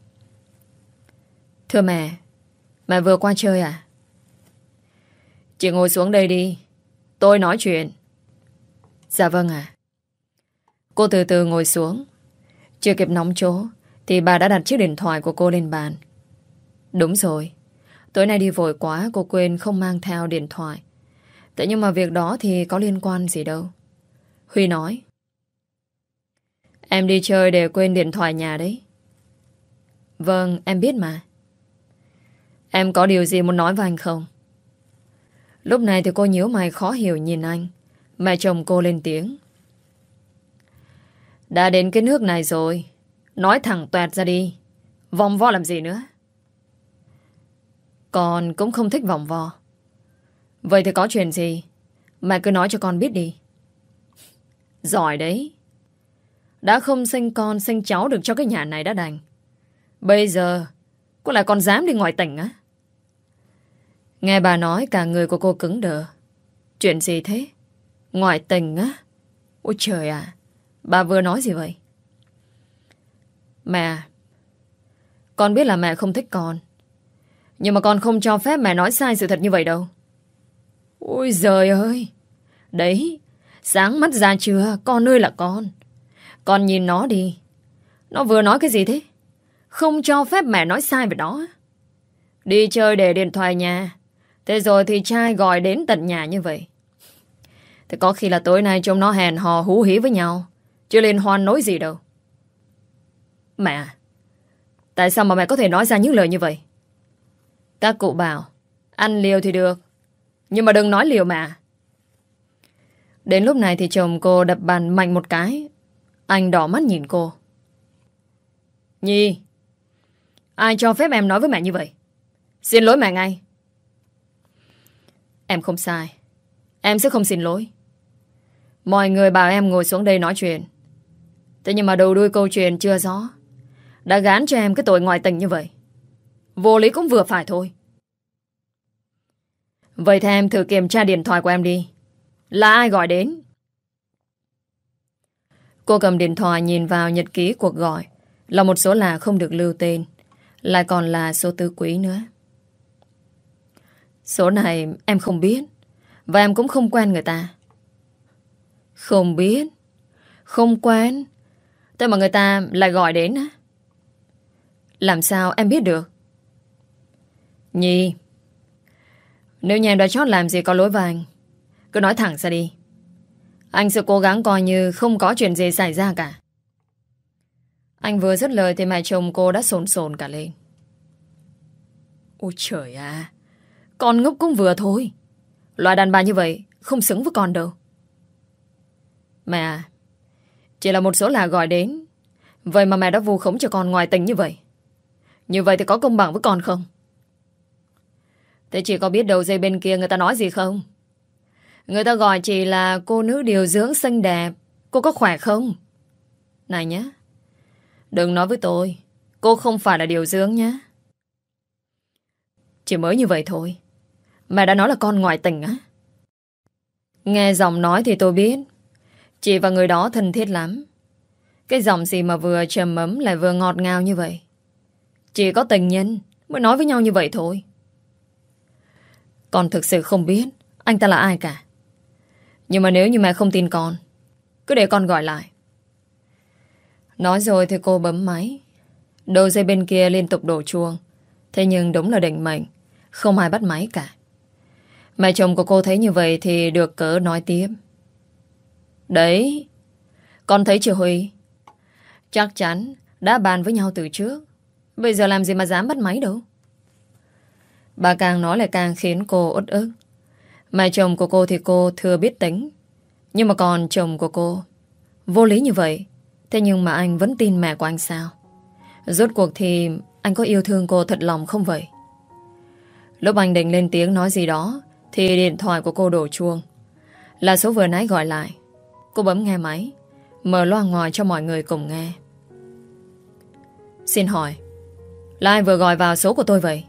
Thưa mẹ, mẹ vừa qua chơi à? Chị ngồi xuống đây đi, tôi nói chuyện. Dạ vâng ạ. Cô từ từ ngồi xuống. Chưa kịp nóng chỗ thì bà đã đặt chiếc điện thoại của cô lên bàn. Đúng rồi, tối nay đi vội quá, cô quên không mang theo điện thoại. Thế nhưng mà việc đó thì có liên quan gì đâu. Huy nói. Em đi chơi để quên điện thoại nhà đấy. Vâng, em biết mà. Em có điều gì muốn nói với anh không? Lúc này thì cô nhíu mày khó hiểu nhìn anh. Mẹ chồng cô lên tiếng. Đã đến cái nước này rồi, nói thẳng toẹt ra đi. Vòng vo làm gì nữa? Con cũng không thích vòng vo. Vậy thì có chuyện gì mẹ cứ nói cho con biết đi. Giỏi đấy. Đã không sinh con sinh cháu được cho cái nhà này đã đành, bây giờ cô lại còn dám đi ngoài tỉnh á? Nghe bà nói cả người của cô cứng đờ. Chuyện gì thế? Ngoại tình á? Ôi trời à, bà vừa nói gì vậy? Mẹ, con biết là mẹ không thích con, nhưng mà con không cho phép mẹ nói sai sự thật như vậy đâu. Ôi giời ơi. Đấy, sáng mắt ra chưa? Con ơi là con. Con nhìn nó đi. Nó vừa nói cái gì thế? Không cho phép mẹ nói sai về đó. Đi chơi để điện thoại nhà, thế rồi thì trai gọi đến tận nhà như vậy. Thế có khi là tối nay chúng nó hẹn hò hú hí với nhau, chứ liên hoan nói gì đâu. Mẹ, tại sao mà mẹ có thể nói ra những lời như vậy? Các cụ bảo ăn liều thì được, nhưng mà đừng nói liều mà. Đến lúc này thì chồng cô đập bàn mạnh một cái. Anh đỏ mắt nhìn cô. Nhi, ai cho phép em nói với mẹ như vậy? Xin lỗi mẹ ngay. Em không sai. Em sẽ không xin lỗi. Mọi người bảo em ngồi xuống đây nói chuyện. Thế nhưng mà đầu đuôi câu chuyện chưa rõ đã gán cho em cái tội ngoại tình như vậy. Vô lý cũng vừa phải thôi. Vậy thì em thử kiểm tra điện thoại của em đi. Là ai gọi đến? Cô cầm điện thoại nhìn vào nhật ký cuộc gọi. Là một số lạ không được lưu tên, lại còn là số tứ quý nữa. Số này em không biết, và em cũng không quen người ta. Không biết? Không quen? Thế mà người ta lại gọi đến á? Làm sao em biết được? Nhi, nếu như em đã chót làm gì có lỗi với anh, cứ nói thẳng ra đi. Anh sẽ cố gắng coi như không có chuyện gì xảy ra cả. Anh vừa dứt lời thì mẹ chồng cô đã sồn sồn cả lên. Ôi trời à, con ngốc cũng vừa thôi. Loại đàn bà như vậy không xứng với con đâu. Mẹ à, chỉ là một số là gọi đến, vậy mà mẹ đã vu khống cho con ngoại tình như vậy. Như vậy thì có công bằng với con không? Thế chị có biết đầu dây bên kia người ta nói gì không? Người ta gọi chị là cô nữ điều dưỡng xinh đẹp. Cô có khỏe không? Này nhé, đừng nói với tôi cô không phải là điều dưỡng nhé. Chỉ mới như vậy thôi, mẹ đã nói là con ngoại tình á? Nghe giọng nói thì tôi biết chị và người đó thân thiết lắm. Cái giọng gì mà vừa trầm ấm lại vừa ngọt ngào như vậy. Chỉ có tình nhân mới nói với nhau như vậy thôi. Con thực sự không biết anh ta là ai cả. Nhưng mà nếu như mẹ không tin con, cứ để con gọi lại. Nói rồi thì cô bấm máy. Đầu dây bên kia liên tục đổ chuông. Thế nhưng đúng là định mệnh, không ai bắt máy cả. Mẹ chồng của cô thấy như vậy thì được cớ nói tiếp. Đấy, con thấy chưa Huy? Chắc chắn đã bàn với nhau từ trước. Bây giờ làm gì mà dám bắt máy đâu. Bà càng nói lại càng khiến cô uất ức. Mẹ chồng của cô thì cô thừa biết tính. Nhưng mà còn chồng của cô vô lý như vậy, thế nhưng mà anh vẫn tin mẹ của anh sao? Rốt cuộc thì anh có yêu thương cô thật lòng không vậy? Lúc anh định lên tiếng nói gì đó thì điện thoại của cô đổ chuông. Là số vừa nãy gọi lại. Cô bấm nghe máy, mở loa ngoài cho mọi người cùng nghe. Xin hỏi, là ai vừa gọi vào số của tôi vậy?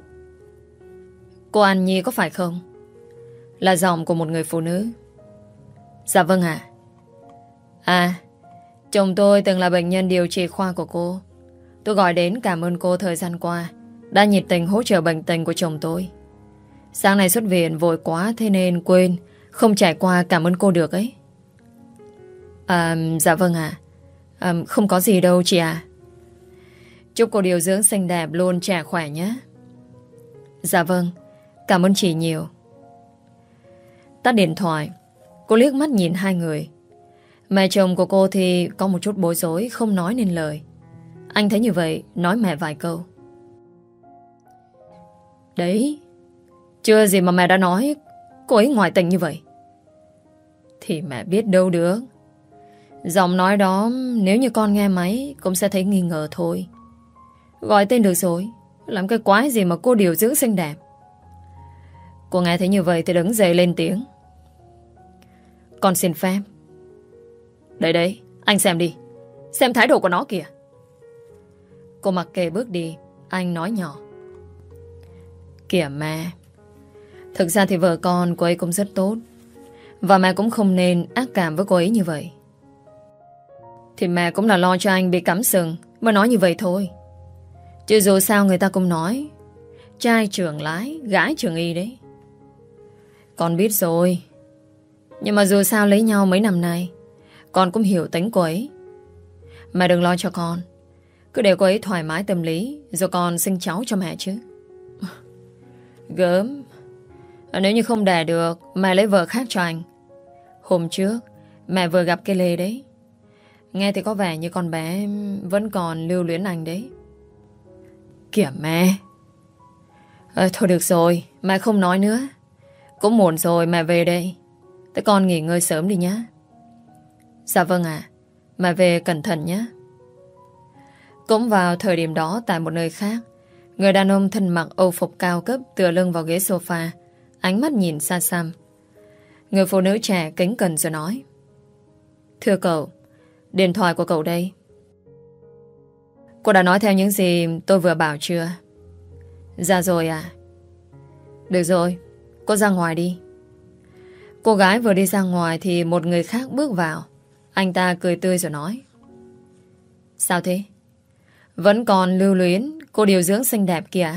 Cô An Nhi có phải không? Là giọng của một người phụ nữ. Dạ vâng ạ. À, chồng tôi từng là bệnh nhân điều trị khoa của cô. Tôi gọi đến cảm ơn cô thời gian qua đã nhiệt tình hỗ trợ bệnh tình của chồng tôi. Sáng nay xuất viện vội quá, thế nên quên không trải qua cảm ơn cô được ấy. À, dạ vâng ạ. À, không có gì đâu chị à. Chúc cô điều dưỡng xinh đẹp luôn trẻ khỏe nhé. Dạ vâng, cảm ơn chị nhiều. Tắt điện thoại, cô liếc mắt nhìn hai người. Mẹ chồng của cô thì có một chút bối rối, không nói nên lời. Anh thấy như vậy, nói mẹ vài câu. Đấy, chưa gì mà mẹ đã nói cô ấy ngoại tình như vậy. Thì mẹ biết đâu được. Giọng nói đó nếu như con nghe máy cũng sẽ thấy nghi ngờ thôi. Gọi tên được rồi, làm cái quái gì mà cô điều dưỡng xinh đẹp. Cô nghe thấy như vậy thì đứng dậy lên tiếng. Con xin phép. Đấy đấy, anh xem đi. Xem thái độ của nó kìa. Cô mặc kệ bước đi. Anh nói nhỏ. Kìa mẹ, thực ra thì vợ con cô ấy cũng rất tốt, và mẹ cũng không nên ác cảm với cô ấy như vậy. Thì mẹ cũng là lo cho anh bị cắm sừng mà nói như vậy thôi. Chứ dù sao người ta cũng nói trai trưởng lái, gái trưởng y đấy. Con biết rồi. Nhưng mà dù sao lấy nhau mấy năm nay, con cũng hiểu tính cô ấy. Mẹ đừng lo cho con, cứ để cô ấy thoải mái tâm lý, rồi con sinh cháu cho mẹ chứ. Gớm. Nếu như không đẻ được, mẹ lấy vợ khác cho anh. Hôm trước mẹ vừa gặp cái Lê đấy. Nghe thì có vẻ như con bé vẫn còn lưu luyến anh đấy. Kìa mẹ. à, Thôi được rồi, mẹ không nói nữa. Cũng muộn rồi, mẹ về đây. Thế con nghỉ ngơi sớm đi nhé. Dạ vâng ạ. Mẹ về cẩn thận nhé. Cũng vào thời điểm đó, tại một nơi khác, người đàn ông thân mặc âu phục cao cấp tựa lưng vào ghế sofa, ánh mắt nhìn xa xăm. Người phụ nữ trẻ kính cẩn rồi nói: Thưa cậu, điện thoại của cậu đây. Cô đã nói theo những gì tôi vừa bảo chưa? Dạ rồi à. Được rồi, cô ra ngoài đi. Cô gái vừa đi ra ngoài thì một người khác bước vào. Anh ta cười tươi rồi nói: Sao thế? Vẫn còn lưu luyến cô điều dưỡng xinh đẹp kìa.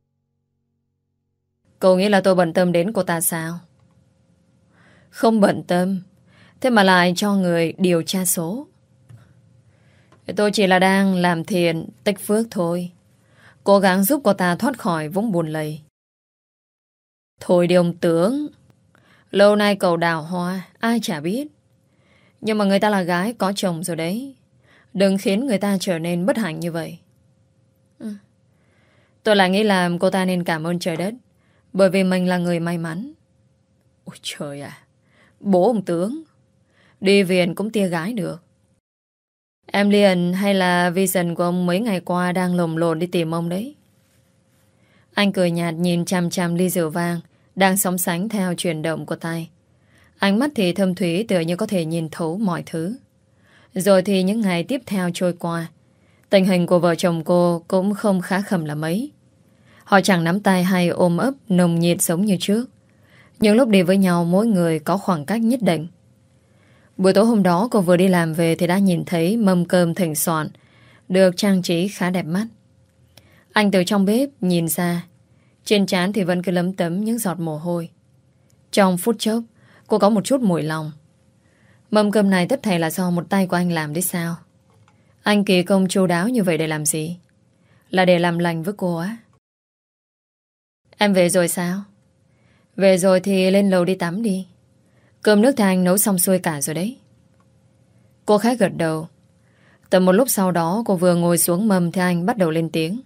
Cậu nghĩ là tôi bận tâm đến cô ta sao? Không bận tâm, thế mà lại cho người điều tra số. Tôi chỉ là đang làm thiện tích phước thôi, cố gắng giúp cô ta thoát khỏi vũng bùn lầy. Thôi đi ông tướng. Lâu nay cậu đào hoa ai chả biết, nhưng mà người ta là gái có chồng rồi đấy. Đừng khiến người ta trở nên bất hạnh như vậy. ừ. Tôi lại nghĩ là cô ta nên cảm ơn trời đất, bởi vì mình là người may mắn. Ôi trời à, bố ông tướng, đi viện cũng tia gái được. Em liền hay là vision của ông mấy ngày qua đang lồng lộn đi tìm ông đấy? Anh cười nhạt nhìn chằm chằm ly rượu vang đang sóng sánh theo chuyển động của tay. Ánh mắt thì thâm thúy tựa như có thể nhìn thấu mọi thứ. Rồi thì những ngày tiếp theo trôi qua, tình hình của vợ chồng cô cũng không khá khẩm là mấy. Họ chẳng nắm tay hay ôm ấp nồng nhiệt giống như trước. Những lúc đi với nhau mỗi người có khoảng cách nhất định. Buổi tối hôm đó cô vừa đi làm về thì đã nhìn thấy mâm cơm thịnh soạn được trang trí khá đẹp mắt. Anh từ trong bếp nhìn ra, trên trán thì vẫn cứ lấm tấm những giọt mồ hôi. Trong phút chốc cô có một chút mùi lòng. Mâm cơm này tất thảy là do một tay của anh làm đấy sao? Anh kỳ công chu đáo như vậy để làm gì? Là để làm lành với cô á? Em về rồi sao? Về rồi thì lên lầu đi tắm đi. Cơm nước thì anh nấu xong xuôi cả rồi đấy. Cô khá gật đầu. Tầm một lúc sau đó cô vừa ngồi xuống mâm thì anh bắt đầu lên tiếng.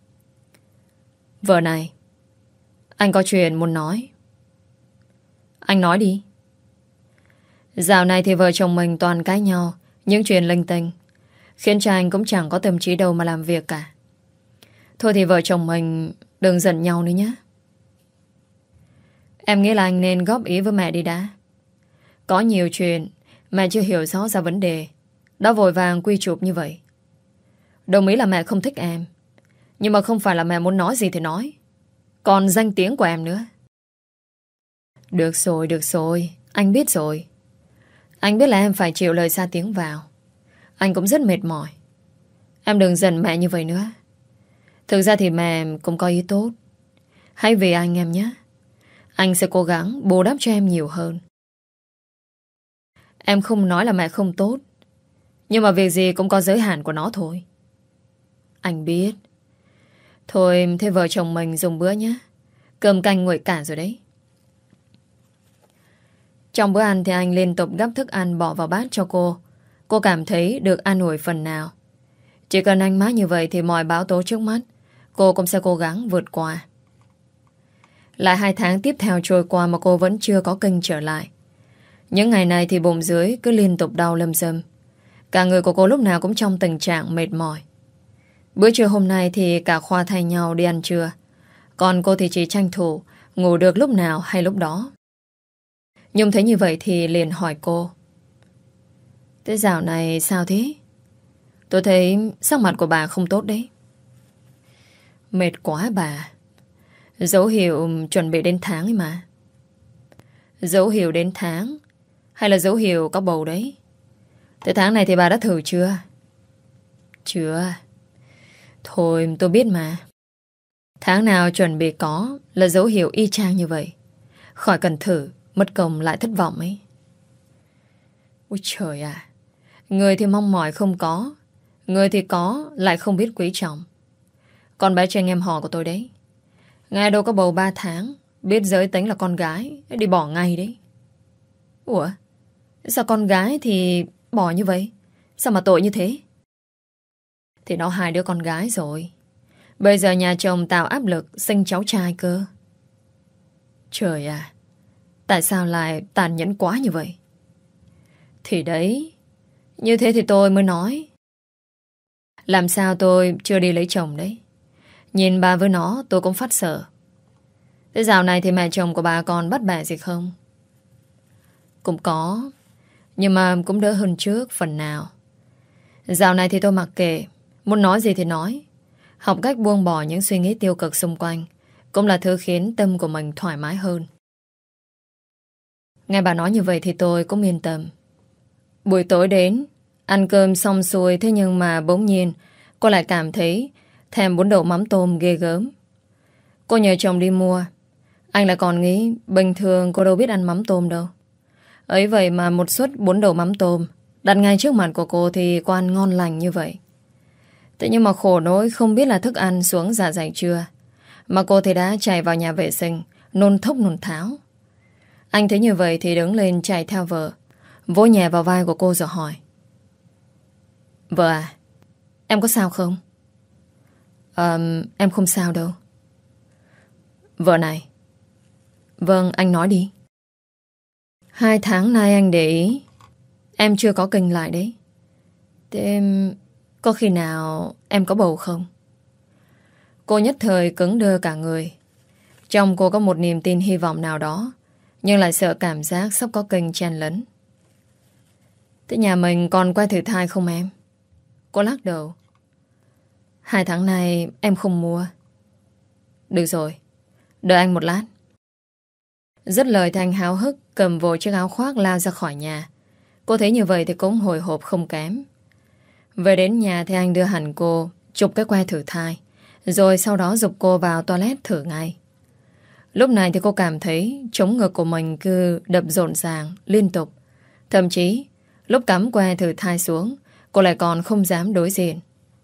Vợ này, anh có chuyện muốn nói. Anh nói đi. Dạo này thì vợ chồng mình toàn cãi nhau, những chuyện linh tinh, khiến cho anh cũng chẳng có tâm trí đâu mà làm việc cả. Thôi thì vợ chồng mình đừng giận nhau nữa nhé. Em nghĩ là anh nên góp ý với mẹ đi đã. Có nhiều chuyện mẹ chưa hiểu rõ ra vấn đề, đã vội vàng quy chụp như vậy. Đồng ý là mẹ không thích em, nhưng mà không phải là mẹ muốn nói gì thì nói. Còn danh tiếng của em nữa. Được rồi, được rồi, anh biết rồi. Anh biết là em phải chịu lời xa tiếng vào. Anh cũng rất mệt mỏi. Em đừng giận mẹ như vậy nữa. Thực ra thì mẹ cũng có ý tốt. Hãy vì anh em nhé. Anh sẽ cố gắng bù đắp cho em nhiều hơn. Em không nói là mẹ không tốt, nhưng mà việc gì cũng có giới hạn của nó thôi. Anh biết. Thôi thế vợ chồng mình dùng bữa nhé. Cơm canh nguội cả rồi đấy. Trong bữa ăn thì anh liên tục gắp thức ăn bỏ vào bát cho cô. Cô cảm thấy được an ủi phần nào. Chỉ cần anh mát như vậy thì mọi báo tố trước mắt cô cũng sẽ cố gắng vượt qua. Lại hai tháng tiếp theo trôi qua mà cô vẫn chưa có kênh trở lại. Những ngày này thì bụng dưới cứ liên tục đau lâm dâm. Cả người của cô lúc nào cũng trong tình trạng mệt mỏi. Bữa trưa hôm nay thì cả khoa thay nhau đi ăn trưa. Còn cô thì chỉ tranh thủ ngủ được lúc nào hay lúc đó. Nhung thấy như vậy thì liền hỏi cô. Thế dạo này sao thế? Tôi thấy sắc mặt của bà không tốt đấy. Mệt quá bà. Dấu hiệu chuẩn bị đến tháng ấy mà. Dấu hiệu đến tháng hay là dấu hiệu có bầu đấy? Thế tháng này thì bà đã thử chưa? Chưa. Thôi tôi biết mà. Tháng nào chuẩn bị có là dấu hiệu y chang như vậy. Khỏi cần thử, mất công lại thất vọng ấy. Ôi trời à. Người thì mong mỏi không có, người thì có lại không biết quý trọng. Con bé Tranh em họ của tôi đấy, nghe đâu có bầu ba tháng, biết giới tính là con gái, đi bỏ ngay đấy. Ủa, sao con gái thì bỏ như vậy? Sao mà tội như thế? Thì nó hai đứa con gái rồi. Bây giờ nhà chồng tạo áp lực sinh cháu trai cơ. Trời à, tại sao lại tàn nhẫn quá như vậy? Thì đấy, như thế thì tôi mới nói. Làm sao tôi chưa đi lấy chồng đấy. Nhìn bà với nó tôi cũng phát sợ. Thế dạo này thì mẹ chồng của bà còn bắt bẻ gì không? Cũng có, nhưng mà cũng đỡ hơn trước phần nào. Dạo này thì tôi mặc kệ, muốn nói gì thì nói. Học cách buông bỏ những suy nghĩ tiêu cực xung quanh cũng là thứ khiến tâm của mình thoải mái hơn. Nghe bà nói như vậy thì tôi cũng yên tâm. Buổi tối đến, ăn cơm xong xuôi, thế nhưng mà bỗng nhiên cô lại cảm thấy thèm bún đậu mắm tôm ghê gớm. Cô nhờ chồng đi mua. Anh lại còn nghĩ bình thường cô đâu biết ăn mắm tôm đâu. Ấy vậy mà một suất bún đậu mắm tôm đặt ngay trước mặt của cô thì cô ăn ngon lành như vậy. Thế nhưng mà khổ nỗi không biết là thức ăn xuống dạ dày chưa, mà cô thì đã chạy vào nhà vệ sinh, nôn thốc nôn tháo. Anh thấy như vậy thì đứng lên chạy theo vợ, vỗ nhẹ vào vai của cô rồi hỏi: Vợ à, em có sao không? Ờ, em không sao đâu. Vợ này. Vâng, anh nói đi. Hai tháng nay anh để ý em chưa có kinh lại đấy. Thế em... có khi nào em có bầu không? Cô nhất thời cứng đơ cả người. Trong cô có một niềm tin hy vọng nào đó, nhưng lại sợ cảm giác sắp có kinh chen lấn. Thế nhà mình còn quay thử thai không em? Cô lắc đầu. Hai tháng nay em không mua. Được rồi, đợi anh một lát. Dứt lời thì anh háo hức cầm vội chiếc áo khoác lao ra khỏi nhà. Cô thấy như vậy thì cũng hồi hộp không kém. Về đến nhà thì anh đưa hẳn cô chụp cái que thử thai, rồi sau đó giục cô vào toilet thử ngay. Lúc này thì cô cảm thấy trống ngực của mình cứ đập rộn ràng liên tục. Thậm chí lúc cắm que thử thai xuống, cô lại còn không dám đối diện.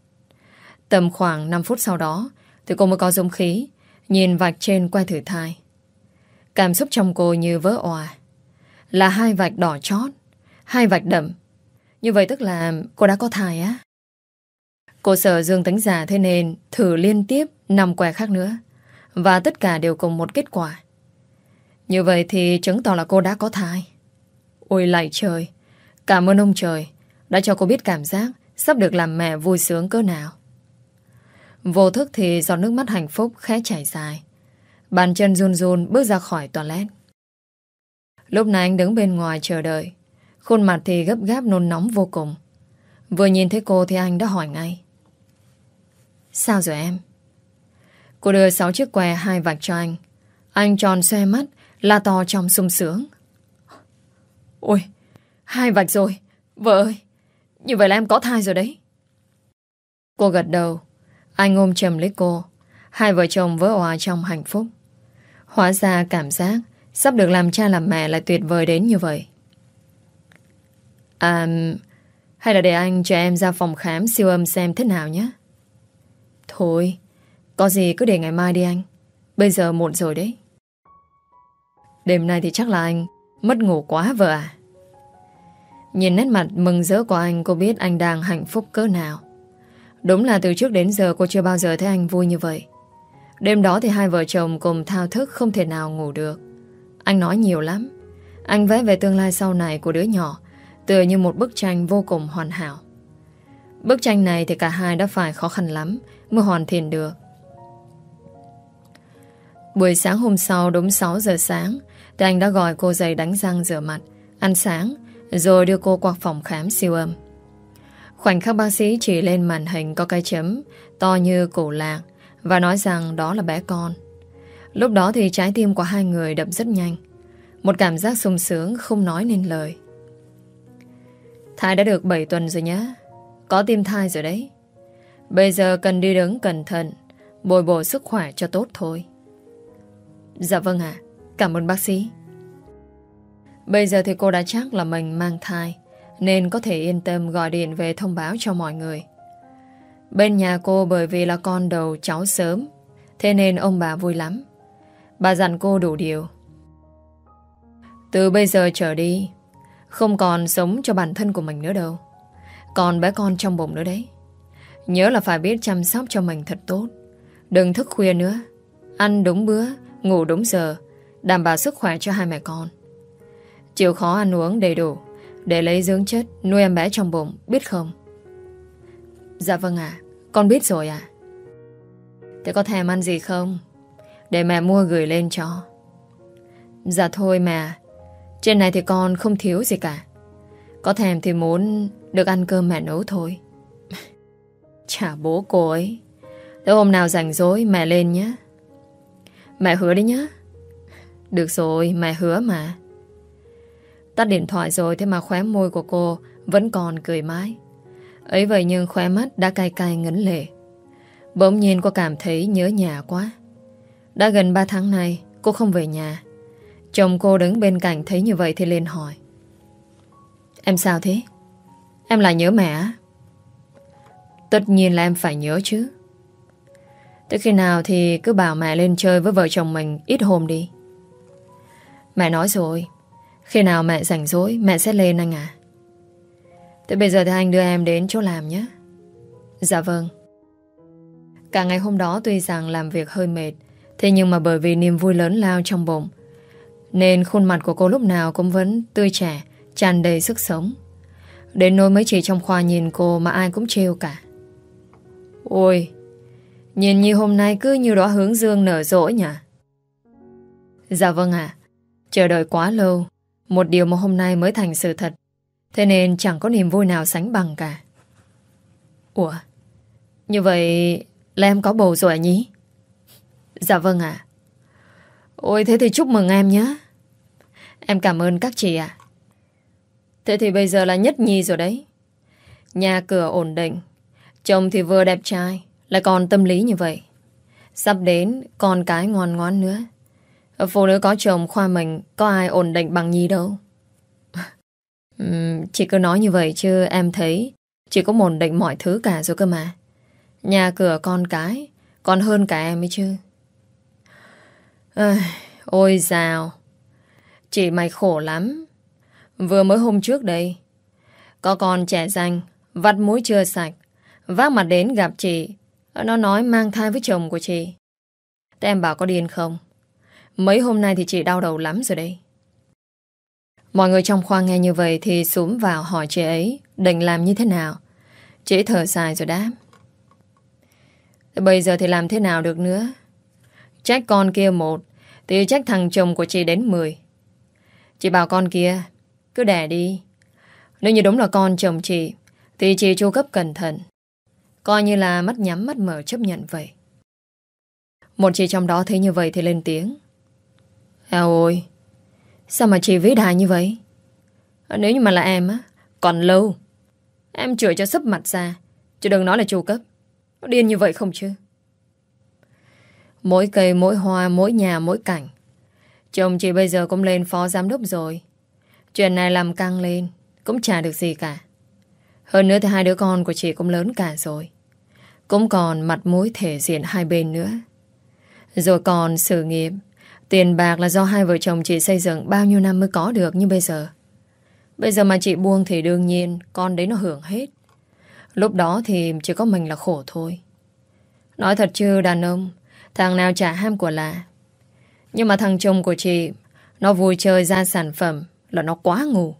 Tầm khoảng năm phút sau đó thì cô mới có dũng khí nhìn vạch trên que thử thai. Cảm xúc trong cô như vỡ òa. Là hai vạch đỏ chót, hai vạch đậm. Như vậy tức là cô đã có thai á. Cô sợ dương tính giả, thế nên thử liên tiếp năm que khác nữa, và tất cả đều cùng một kết quả. Như vậy thì chứng tỏ là cô đã có thai. Ôi lạy trời, cảm ơn ông trời đã cho cô biết cảm giác sắp được làm mẹ vui sướng cỡ nào. Vô thức thì giọt nước mắt hạnh phúc khẽ chảy dài. Bàn chân run run bước ra khỏi toilet. Lúc này anh đứng bên ngoài chờ đợi, khuôn mặt thì gấp gáp nôn nóng vô cùng. Vừa nhìn thấy cô thì anh đã hỏi ngay: Sao rồi em? Cô đưa sáu chiếc que hai vạch cho anh. Anh tròn xoe mắt, la to trong sung sướng: Ôi, hai vạch rồi. Vợ ơi, như vậy là em có thai rồi đấy. Cô gật đầu. Anh ôm chầm lấy cô. Hai vợ chồng vỡ òa trong hạnh phúc. Hóa ra cảm giác sắp được làm cha làm mẹ lại tuyệt vời đến như vậy. À, hay là để anh cho em ra phòng khám siêu âm xem thế nào nhé. Thôi, có gì cứ để ngày mai đi anh. Bây giờ muộn rồi đấy. Đêm nay thì chắc là anh mất ngủ quá vợ à. Nhìn nét mặt mừng rỡ của anh, cô biết anh đang hạnh phúc cỡ nào. Đúng là từ trước đến giờ cô chưa bao giờ thấy anh vui như vậy. Đêm đó thì hai vợ chồng cùng thao thức không thể nào ngủ được. Anh nói nhiều lắm. Anh vẽ về tương lai sau này của đứa nhỏ tựa như một bức tranh vô cùng hoàn hảo. Bức tranh này thì cả hai đã phải khó khăn lắm mới hoàn thiện được. Buổi sáng hôm sau đúng sáu giờ sáng thì anh đã gọi cô dậy đánh răng rửa mặt, ăn sáng, rồi đưa cô qua phòng khám siêu âm. Khoảnh khắc bác sĩ chỉ lên màn hình có cái chấm to như cổ lạc và nói rằng đó là bé con. Lúc đó thì trái tim của hai người đập rất nhanh. Một cảm giác sung sướng không nói nên lời. Thai đã được bảy tuần rồi nhá. Có tim thai rồi đấy. Bây giờ cần đi đứng cẩn thận, bồi bổ sức khỏe cho tốt thôi. Dạ vâng ạ, cảm ơn bác sĩ. Bây giờ thì cô đã chắc là mình mang thai, nên có thể yên tâm gọi điện về thông báo cho mọi người. Bên nhà cô bởi vì là con đầu cháu sớm, thế nên ông bà vui lắm. Bà dặn cô đủ điều. Từ bây giờ trở đi, không còn sống cho bản thân của mình nữa đâu. Còn bé con trong bụng nữa đấy. Nhớ là phải biết chăm sóc cho mình thật tốt. Đừng thức khuya nữa. Ăn đúng bữa, ngủ đúng giờ, đảm bảo sức khỏe cho hai mẹ con. Chịu khó ăn uống đầy đủ để lấy dưỡng chất nuôi em bé trong bụng, biết không? Dạ vâng ạ, con biết rồi ạ. Thế có thèm ăn gì không? Để mẹ mua gửi lên cho. Dạ thôi mà, trên này thì con không thiếu gì cả. Có thèm thì muốn được ăn cơm mẹ nấu thôi. Chả bố cô ấy. Thế hôm nào rảnh rỗi mẹ lên nhé. Mẹ hứa đấy nhá. Được rồi, mẹ hứa mà. Tắt điện thoại rồi, thế mà khóe môi của cô vẫn còn cười mãi. Ấy vậy nhưng khóe mắt đã cay cay ngấn lệ. Bỗng nhiên cô cảm thấy nhớ nhà quá. Đã gần ba tháng nay cô không về nhà. Chồng cô đứng bên cạnh thấy như vậy thì lên hỏi: Em sao thế? Em lại nhớ mẹ á? Tất nhiên là em phải nhớ chứ. Tới khi nào thì cứ bảo mẹ lên chơi với vợ chồng mình ít hôm đi. Mẹ nói rồi, khi nào mẹ rảnh rỗi mẹ sẽ lên anh à. Thế bây giờ thì anh đưa em đến chỗ làm nhé. Dạ vâng. Cả ngày hôm đó tuy rằng làm việc hơi mệt, thế nhưng mà bởi vì niềm vui lớn lao trong bụng nên khuôn mặt của cô lúc nào cũng vẫn tươi trẻ, tràn đầy sức sống. Đến nỗi mấy chị trong khoa nhìn cô mà ai cũng trêu cả. Ôi, nhìn như hôm nay cứ như đóa hướng dương nở rộ nhỉ? Dạ vâng ạ. Chờ đợi quá lâu, một điều mà hôm nay mới thành sự thật, thế nên chẳng có niềm vui nào sánh bằng cả. Ủa, như vậy là em có bầu rồi à nhí? Dạ vâng ạ. Ôi thế thì chúc mừng em nhé. Em cảm ơn các chị ạ. Thế thì bây giờ là nhất nhì rồi đấy. Nhà cửa ổn định, chồng thì vừa đẹp trai lại còn tâm lý như vậy. Sắp đến con cái ngoan ngoãn nữa. Phụ nữ có chồng khoa mình có ai ổn định bằng Nhi đâu. uhm, Chị cứ nói như vậy chứ em thấy chị cũng ổn định mọi thứ cả rồi cơ mà. Nhà cửa con cái còn hơn cả em ấy chứ. à, Ôi dào, chị mày khổ lắm. Vừa mới hôm trước đây, có con trẻ danh vắt mũi chưa sạch vác mặt đến gặp chị. Nó nói mang thai với chồng của chị. Thế em bảo có điên không? Mấy hôm nay thì chị đau đầu lắm rồi đây. Mọi người trong khoa nghe như vậy thì xúm vào hỏi chị ấy định làm như thế nào. Chị thở dài rồi đáp: Bây giờ thì làm thế nào được nữa? Trách con kia một thì trách thằng chồng của chị đến mười. Chị bảo con kia cứ đẻ đi. Nếu như đúng là con chồng chị thì chị chu cấp cẩn thận, coi như là mắt nhắm mắt mở chấp nhận vậy. Một chị trong đó thấy như vậy thì lên tiếng: À ôi, sao mà chị vĩ đại như vậy? Nếu như mà là em á, còn lâu em chửi cho sấp mặt ra, chứ đừng nói là chu cấp. Nó điên như vậy không chứ? Mỗi cây, mỗi hoa, mỗi nhà, mỗi cảnh. Chồng chị bây giờ cũng lên phó giám đốc rồi. Chuyện này làm căng lên cũng chả được gì cả. Hơn nữa thì hai đứa con của chị cũng lớn cả rồi, cũng còn mặt mũi thể diện hai bên nữa. Rồi còn sự nghiệp, tiền bạc là do hai vợ chồng chị xây dựng bao nhiêu năm mới có được như bây giờ. Bây giờ mà chị buông thì đương nhiên con đấy nó hưởng hết. Lúc đó thì chỉ có mình là khổ thôi. Nói thật chứ đàn ông, thằng nào chả ham của lạ. Nhưng mà thằng chồng của chị, nó vui chơi ra sản phẩm là nó quá ngu.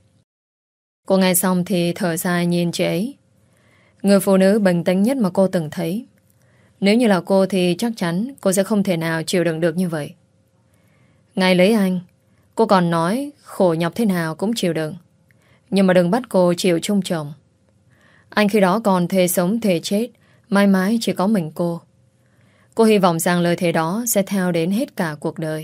Cô nghe xong thì thở dài nhìn chị ấy. Người phụ nữ bình tĩnh nhất mà cô từng thấy. Nếu như là cô thì chắc chắn cô sẽ không thể nào chịu đựng được như vậy. Ngày lấy anh, cô còn nói khổ nhọc thế nào cũng chịu đựng. Nhưng mà đừng bắt cô chịu chung chồng. Anh khi đó còn thề sống thề chết, mãi mãi chỉ có mình cô. Cô hy vọng rằng lời thề đó sẽ theo đến hết cả cuộc đời.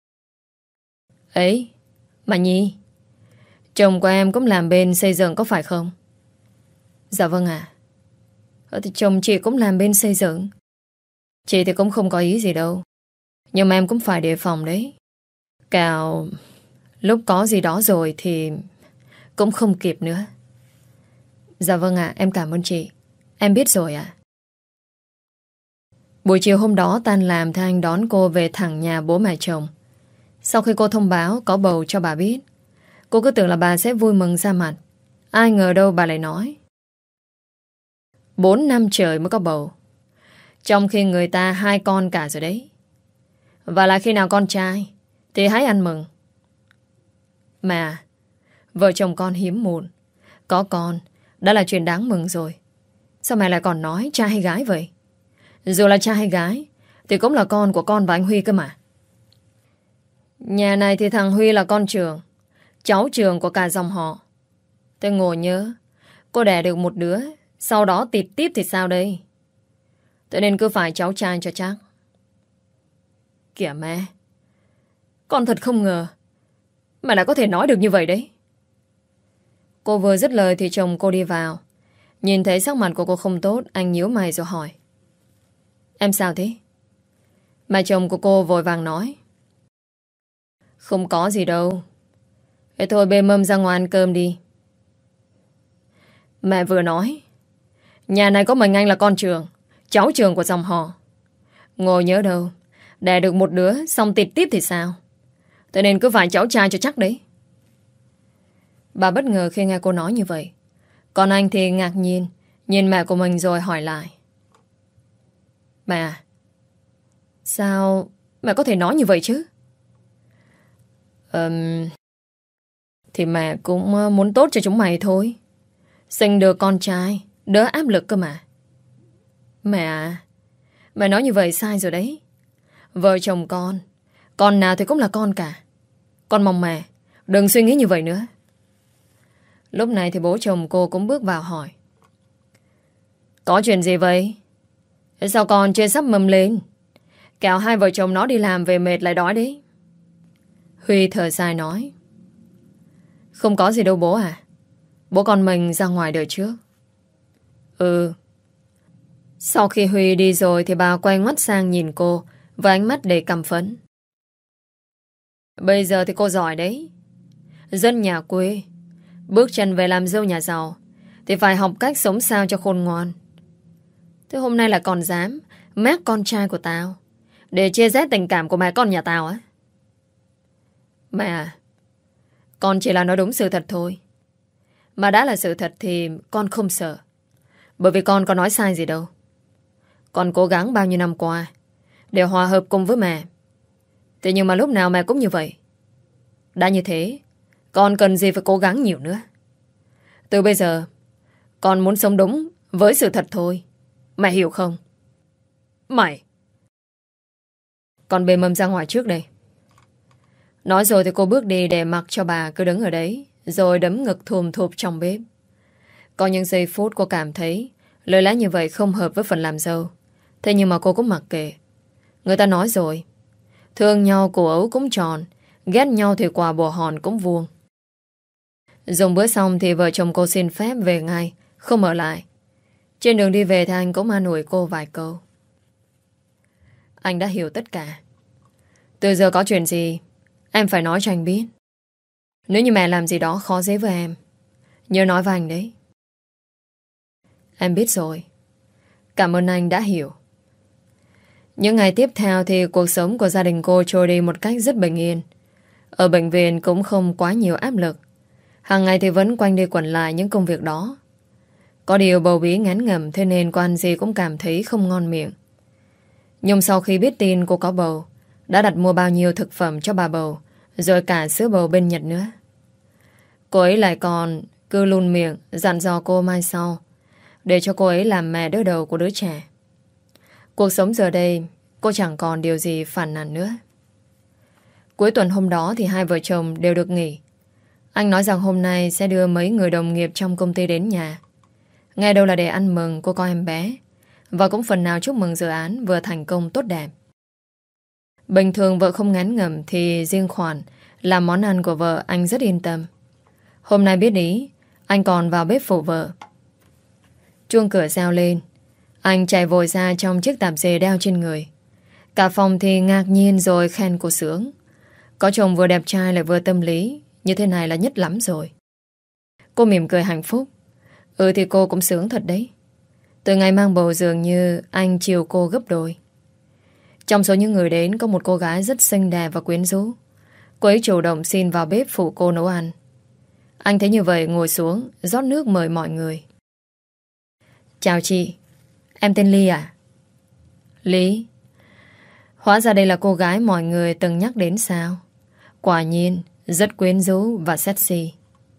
Ấy, mà Nhi, chồng của em cũng làm bên xây dựng có phải không? Dạ vâng ạ. Ờ, thì chồng chị cũng làm bên xây dựng. Chị thì cũng không có ý gì đâu, nhưng mà em cũng phải đề phòng đấy. Cào lúc có gì đó rồi thì cũng không kịp nữa. Dạ vâng ạ, em cảm ơn chị. Em biết rồi ạ. Buổi chiều hôm đó tan làm thì anh đón cô về thẳng nhà bố mẹ chồng. Sau khi cô thông báo có bầu cho bà biết, cô cứ tưởng là bà sẽ vui mừng ra mặt. Ai ngờ đâu bà lại nói: Bốn năm trời mới có bầu. Trong khi người ta hai con cả rồi đấy. Và là khi nào con trai thì hãy ăn mừng. Mà vợ chồng con hiếm muộn, có con đã là chuyện đáng mừng rồi. Sao mẹ lại còn nói trai hay gái vậy? Dù là trai hay gái thì cũng là con của con và anh Huy cơ mà. Nhà này thì thằng Huy là con trưởng, cháu trưởng của cả dòng họ. Tôi ngồi nhớ, cô đẻ được một đứa, sau đó tịt tiếp thì sao đây? Tôi nên cứ phải cháu trai cho chắc. Kìa mẹ, con thật không ngờ mẹ lại có thể nói được như vậy đấy. Cô vừa dứt lời thì chồng cô đi vào. Nhìn thấy sắc mặt của cô không tốt, anh nhíu mày rồi hỏi: Em sao thế? Mà chồng của cô vội vàng nói: Không có gì đâu. Thế thôi bê mâm ra ngoài ăn cơm đi. Mẹ vừa nói nhà này có mình anh là con trưởng, cháu trưởng của dòng họ. Ngồi nhớ đâu, đẻ được một đứa xong tịt tiếp thì sao? Cho nên cứ phải cháu trai cho chắc đấy. Bà bất ngờ khi nghe cô nói như vậy. Còn anh thì ngạc nhiên nhìn mẹ của mình rồi hỏi lại: Mẹ, sao mẹ có thể nói như vậy chứ? um, Thì mẹ cũng muốn tốt cho chúng mày thôi. Sinh được con trai đỡ áp lực cơ mà. Mẹ à, mẹ nói như vậy sai rồi đấy. Vợ chồng con, con nào thì cũng là con cả. Con mong mẹ đừng suy nghĩ như vậy nữa. Lúc này thì bố chồng cô cũng bước vào hỏi: Có chuyện gì vậy? Sao con chưa sắp mâm lên? Kẻo hai vợ chồng nó đi làm về mệt lại đói đấy. Huy thở dài nói: Không có gì đâu bố à. Bố con mình ra ngoài đợi trước. Ừ. Sau khi Huy đi rồi thì bà quay mắt sang nhìn cô với ánh mắt đầy căm phẫn. Bây giờ thì cô giỏi đấy. Dân nhà quê bước chân về làm dâu nhà giàu thì phải học cách sống sao cho khôn ngoan. Thế hôm nay là còn dám mét con trai của tao để chia rẽ tình cảm của mẹ con nhà tao á? Mẹ à, con chỉ là nói đúng sự thật thôi. Mà đã là sự thật thì con không sợ. Bởi vì con có nói sai gì đâu. Con cố gắng bao nhiêu năm qua để hòa hợp cùng với mẹ. Thế nhưng mà lúc nào mẹ cũng như vậy. Đã như thế, con cần gì phải cố gắng nhiều nữa. Từ bây giờ con muốn sống đúng với sự thật thôi. Mẹ hiểu không? Mày! Con bê mâm ra ngoài trước đây. Nói rồi thì cô bước đi để mặc cho bà cứ đứng ở đấy, rồi đấm ngực thùm thụp trong bếp. Có những giây phút cô cảm thấy lời lẽ như vậy không hợp với phần làm dâu. Thế nhưng mà cô cũng mặc kệ. Người ta nói rồi, thương nhau cổ ấu cũng tròn, ghét nhau thì quả bồ hòn cũng vuông. Dùng bữa xong thì vợ chồng cô xin phép về ngay, không ở lại. Trên đường đi về thì anh cũng an ủi cô vài câu. Anh đã hiểu tất cả. Từ giờ có chuyện gì em phải nói cho anh biết. Nếu như mẹ làm gì đó khó dễ với em, nhớ nói với anh đấy. Em biết rồi. Cảm ơn anh đã hiểu. Những ngày tiếp theo thì cuộc sống của gia đình cô trôi đi một cách rất bình yên. Ở bệnh viện cũng không quá nhiều áp lực. Hàng ngày thì vẫn quanh đi quẩn lại những công việc đó. Có điều bầu bí ngán ngẩm, thế nên quan gì cũng cảm thấy không ngon miệng. Nhưng sau khi biết tin cô có bầu, đã đặt mua bao nhiêu thực phẩm cho bà bầu, rồi cả sữa bầu bên Nhật nữa. Cô ấy lại còn cứ luôn miệng dặn dò cô mai sau, để cho cô ấy làm mẹ đỡ đầu của đứa trẻ. Cuộc sống giờ đây cô chẳng còn điều gì phản nàn nữa. Cuối tuần hôm đó thì hai vợ chồng đều được nghỉ. Anh nói rằng hôm nay sẽ đưa mấy người đồng nghiệp trong công ty đến nhà. Nghe đâu là để ăn mừng cô con em bé, và cũng phần nào chúc mừng dự án vừa thành công tốt đẹp. Bình thường vợ không ngán ngẩm thì riêng khoản làm món ăn của vợ anh rất yên tâm. Hôm nay biết ý, anh còn vào bếp phụ vợ. Chuông cửa reo lên, anh chạy vội ra trong chiếc tạp dề đeo trên người. Cả phòng thì ngạc nhiên rồi khen cô sướng. Có chồng vừa đẹp trai lại vừa tâm lý, như thế này là nhất lắm rồi. Cô mỉm cười hạnh phúc. Ừ thì cô cũng sướng thật đấy. Từ ngày mang bầu dường như anh chiều cô gấp đôi. Trong số những người đến có một cô gái rất xinh đẹp và quyến rũ. Cô ấy chủ động xin vào bếp phụ cô nấu ăn. Anh thấy như vậy ngồi xuống rót nước mời mọi người. Chào chị. Em tên Ly à? Lý. Hóa ra đây là cô gái mọi người từng nhắc đến sao? Quả nhiên rất quyến rũ và sexy.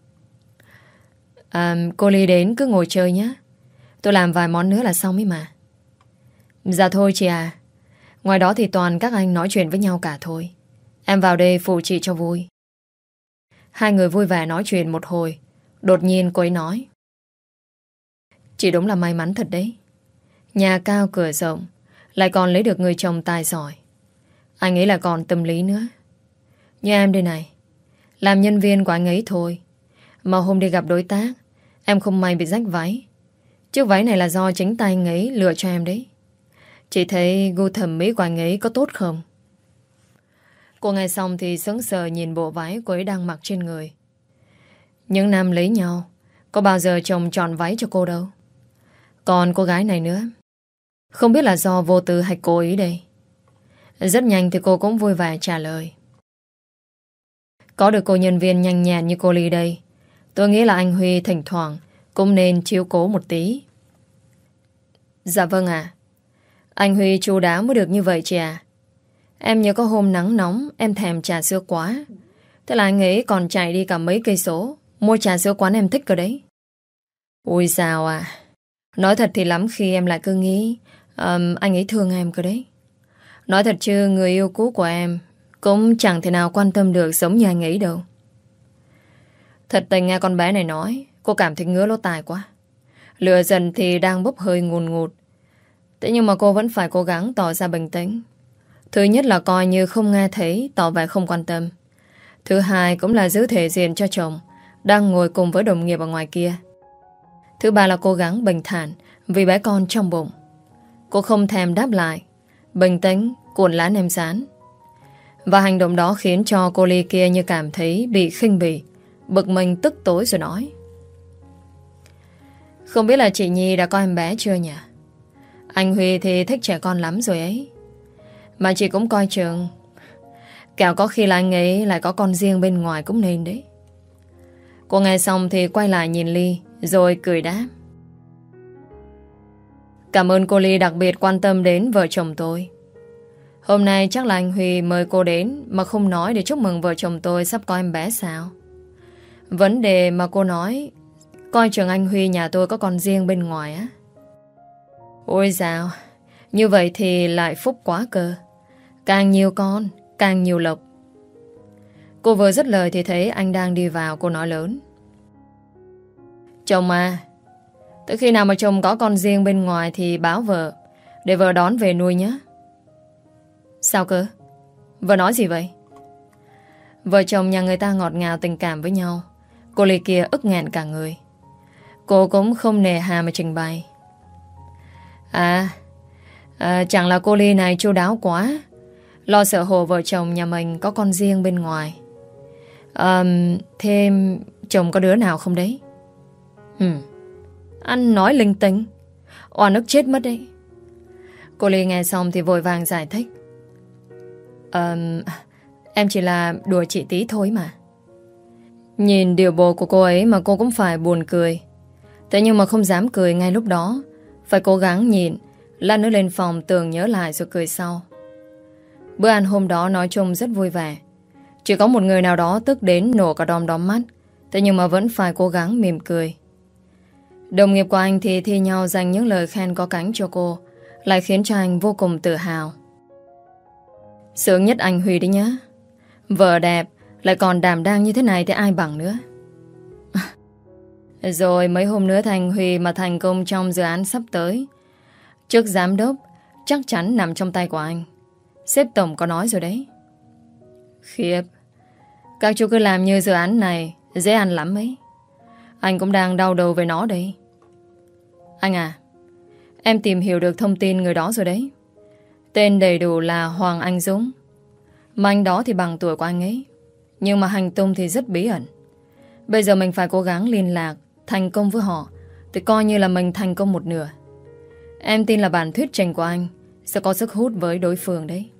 à, Cô Ly đến cứ ngồi chơi nhé. Tôi làm vài món nữa là xong ấy mà. Dạ thôi chị à. Ngoài đó thì toàn các anh nói chuyện với nhau cả thôi. Em vào đây phụ chị cho vui. Hai người vui vẻ nói chuyện một hồi. Đột nhiên cô ấy nói: Chị đúng là may mắn thật đấy. Nhà cao cửa rộng, lại còn lấy được người chồng tài giỏi. Anh ấy là còn tâm lý nữa. Như em đây này, làm nhân viên của anh ấy thôi, mà hôm đi gặp đối tác, em không may bị rách váy. Chiếc váy này là do chính tay anh ấy lựa cho em đấy. Chị thấy gu thẩm mỹ của anh ấy có tốt không? Cô nghe xong thì sững sờ nhìn bộ váy cô ấy đang mặc trên người. Những năm lấy nhau, có bao giờ chồng chọn váy cho cô đâu. Còn cô gái này nữa, không biết là do vô tư hay cố ý đây. Rất nhanh thì cô cũng vui vẻ trả lời: Có được cô nhân viên nhanh nhẹn như cô Ly đây, tôi nghĩ là anh Huy thỉnh thoảng cũng nên chiếu cố một tí. Dạ vâng ạ. Anh Huy chu đáo mới được như vậy chị à. Em nhớ có hôm nắng nóng em thèm trà sữa quá, thế là anh ấy còn chạy đi cả mấy cây số mua trà sữa quán em thích cơ đấy. Ui sao à. Nói thật thì lắm khi em lại cứ nghĩ um, anh ấy thương em cơ đấy. Nói thật chứ người yêu cũ của em cũng chẳng thể nào quan tâm được giống như anh ấy đâu. Thật tình nghe con bé này nói, cô cảm thấy ngứa lỗ tai quá. Lửa dần thì đang bốc hơi ngùn ngụt. Thế nhưng mà cô vẫn phải cố gắng tỏ ra bình tĩnh. Thứ nhất là coi như không nghe thấy, tỏ vẻ không quan tâm. Thứ hai cũng là giữ thể diện cho chồng đang ngồi cùng với đồng nghiệp ở ngoài kia. Thứ ba là cố gắng bình thản vì bé con trong bụng. Cô không thèm đáp lại, bình tĩnh cuộn lá nem rán. Và hành động đó khiến cho cô Ly kia như cảm thấy bị khinh bỉ, bực mình tức tối rồi nói: Không biết là chị Nhi đã có em bé chưa nhỉ? Anh Huy thì thích trẻ con lắm rồi ấy. Mà chị cũng coi chừng, kẻo có khi là anh ấy lại có con riêng bên ngoài cũng nên đấy. Cô nghe xong thì quay lại nhìn Ly rồi cười đáp: Cảm ơn cô Ly đặc biệt quan tâm đến vợ chồng tôi. Hôm nay chắc là anh Huy mời cô đến mà không nói để chúc mừng vợ chồng tôi sắp có em bé sao? Vấn đề mà cô nói coi chừng anh Huy nhà tôi có con riêng bên ngoài á. Ôi dào, như vậy thì lại phúc quá cơ. Càng nhiều con, càng nhiều lộc. Cô vừa dứt lời thì thấy anh đang đi vào. Cô nói lớn: Chồng à, tới khi nào mà chồng có con riêng bên ngoài thì báo vợ, để vợ đón về nuôi nhé. Sao cơ? Vợ nói gì vậy? Vợ chồng nhà người ta ngọt ngào tình cảm với nhau. Cô Ly kia ức nghẹn cả người. Cô cũng không nề hà mà trình bày: À, à chẳng là cô Ly này chu đáo quá, lo sợ hộ vợ chồng nhà mình có con riêng bên ngoài. à, Thêm chồng có đứa nào không đấy? Ừ, anh nói linh tinh, oan ức chết mất đấy. Cô Ly nghe xong thì vội vàng giải thích: à, Em chỉ là đùa chị tí thôi mà. Nhìn điều bộ của cô ấy mà cô cũng phải buồn cười. Thế nhưng mà không dám cười ngay lúc đó, phải cố gắng nhìn, lát nữa lên phòng tưởng nhớ lại rồi cười sau. Bữa ăn hôm đó nói chung rất vui vẻ. Chỉ có một người nào đó tức đến nổ cả đom đóm mắt, thế nhưng mà vẫn phải cố gắng mỉm cười. Đồng nghiệp của anh thì thi nhau dành những lời khen có cánh cho cô, lại khiến cho anh vô cùng tự hào. Sướng nhất anh Huy đấy nhá. Vợ đẹp, lại còn đảm đang như thế này thì ai bằng nữa. Rồi mấy hôm nữa Thành Huy mà thành công trong dự án sắp tới, chức giám đốc chắc chắn nằm trong tay của anh. Sếp tổng có nói rồi đấy. Khiếp, các chú cứ làm như dự án này dễ ăn lắm ấy. Anh cũng đang đau đầu về nó đây. Anh à, em tìm hiểu được thông tin người đó rồi đấy. Tên đầy đủ là Hoàng Anh Dũng. Mà anh đó thì bằng tuổi của anh ấy, nhưng mà hành tung thì rất bí ẩn. Bây giờ mình phải cố gắng liên lạc thành công với họ, thì coi như là mình thành công một nửa. Em tin là bản thuyết trình của anh sẽ có sức hút với đối phương đấy.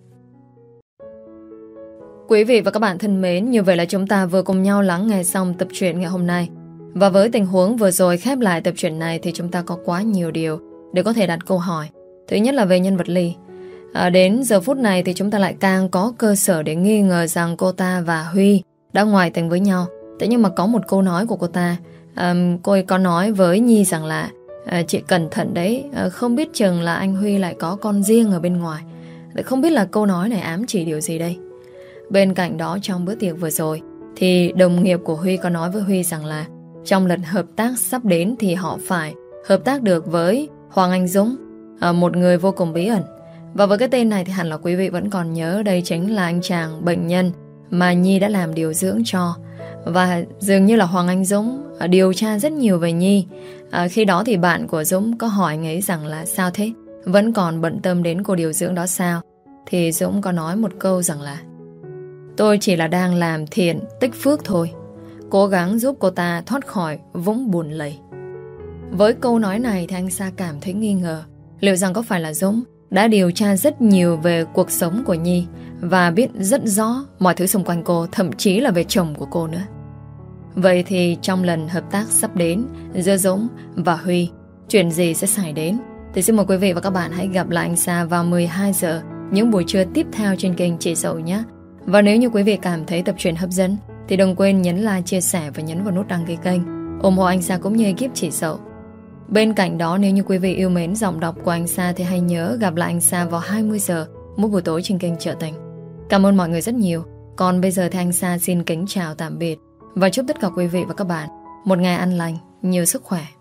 Quý vị và các bạn thân mến, như vậy là chúng ta vừa cùng nhau lắng nghe xong tập truyện ngày hôm nay. Và với tình huống vừa rồi khép lại tập truyện này thì chúng ta có quá nhiều điều để có thể đặt câu hỏi. Thứ nhất là về nhân vật Ly. À, đến giờ phút này thì chúng ta lại càng có cơ sở để nghi ngờ rằng cô ta và Huy đã ngoại tình với nhau. Thế nhưng mà có một câu nói của cô ta, à, cô ấy có nói với Nhi rằng là à, chị cẩn thận đấy, à, không biết chừng là anh Huy lại có con riêng ở bên ngoài. Không biết là câu nói này ám chỉ điều gì đây. Bên cạnh đó, trong bữa tiệc vừa rồi thì đồng nghiệp của Huy có nói với Huy rằng là trong lần hợp tác sắp đến thì họ phải hợp tác được với Hoàng Anh Dũng, à, một người vô cùng bí ẩn. Và với cái tên này thì hẳn là quý vị vẫn còn nhớ, đây chính là anh chàng bệnh nhân mà Nhi đã làm điều dưỡng cho. Và dường như là Hoàng Anh Dũng à, điều tra rất nhiều về Nhi. à, Khi đó thì bạn của Dũng có hỏi anh ấy rằng là sao thế, vẫn còn bận tâm đến cô điều dưỡng đó sao. Thì Dũng có nói một câu rằng là tôi chỉ là đang làm thiện tích phước thôi, cố gắng giúp cô ta thoát khỏi vũng bùn lầy. Với câu nói này thì anh Sa cảm thấy nghi ngờ liệu rằng có phải là Dũng đã điều tra rất nhiều về cuộc sống của Nhi và biết rất rõ mọi thứ xung quanh cô, thậm chí là về chồng của cô nữa. Vậy thì trong lần hợp tác sắp đến giữa Dũng và Huy, chuyện gì sẽ xảy đến? Thì xin mời quý vị và các bạn hãy gặp lại anh Sa vào mười hai giờ những buổi trưa tiếp theo trên kênh Chị Dậu nhé. Và nếu như quý vị cảm thấy tập truyện hấp dẫn thì đừng quên nhấn like, chia sẻ và nhấn vào nút đăng ký kênh, ủng hộ anh Sa cũng như ekip Chị Dậu. Bên cạnh đó, nếu như quý vị yêu mến giọng đọc của anh Sa thì hãy nhớ gặp lại anh Sa vào hai mươi giờ mỗi buổi tối trên kênh Trợ Tình. Cảm ơn mọi người rất nhiều. Còn bây giờ thì anh Sa xin kính chào tạm biệt và chúc tất cả quý vị và các bạn một ngày an lành, nhiều sức khỏe.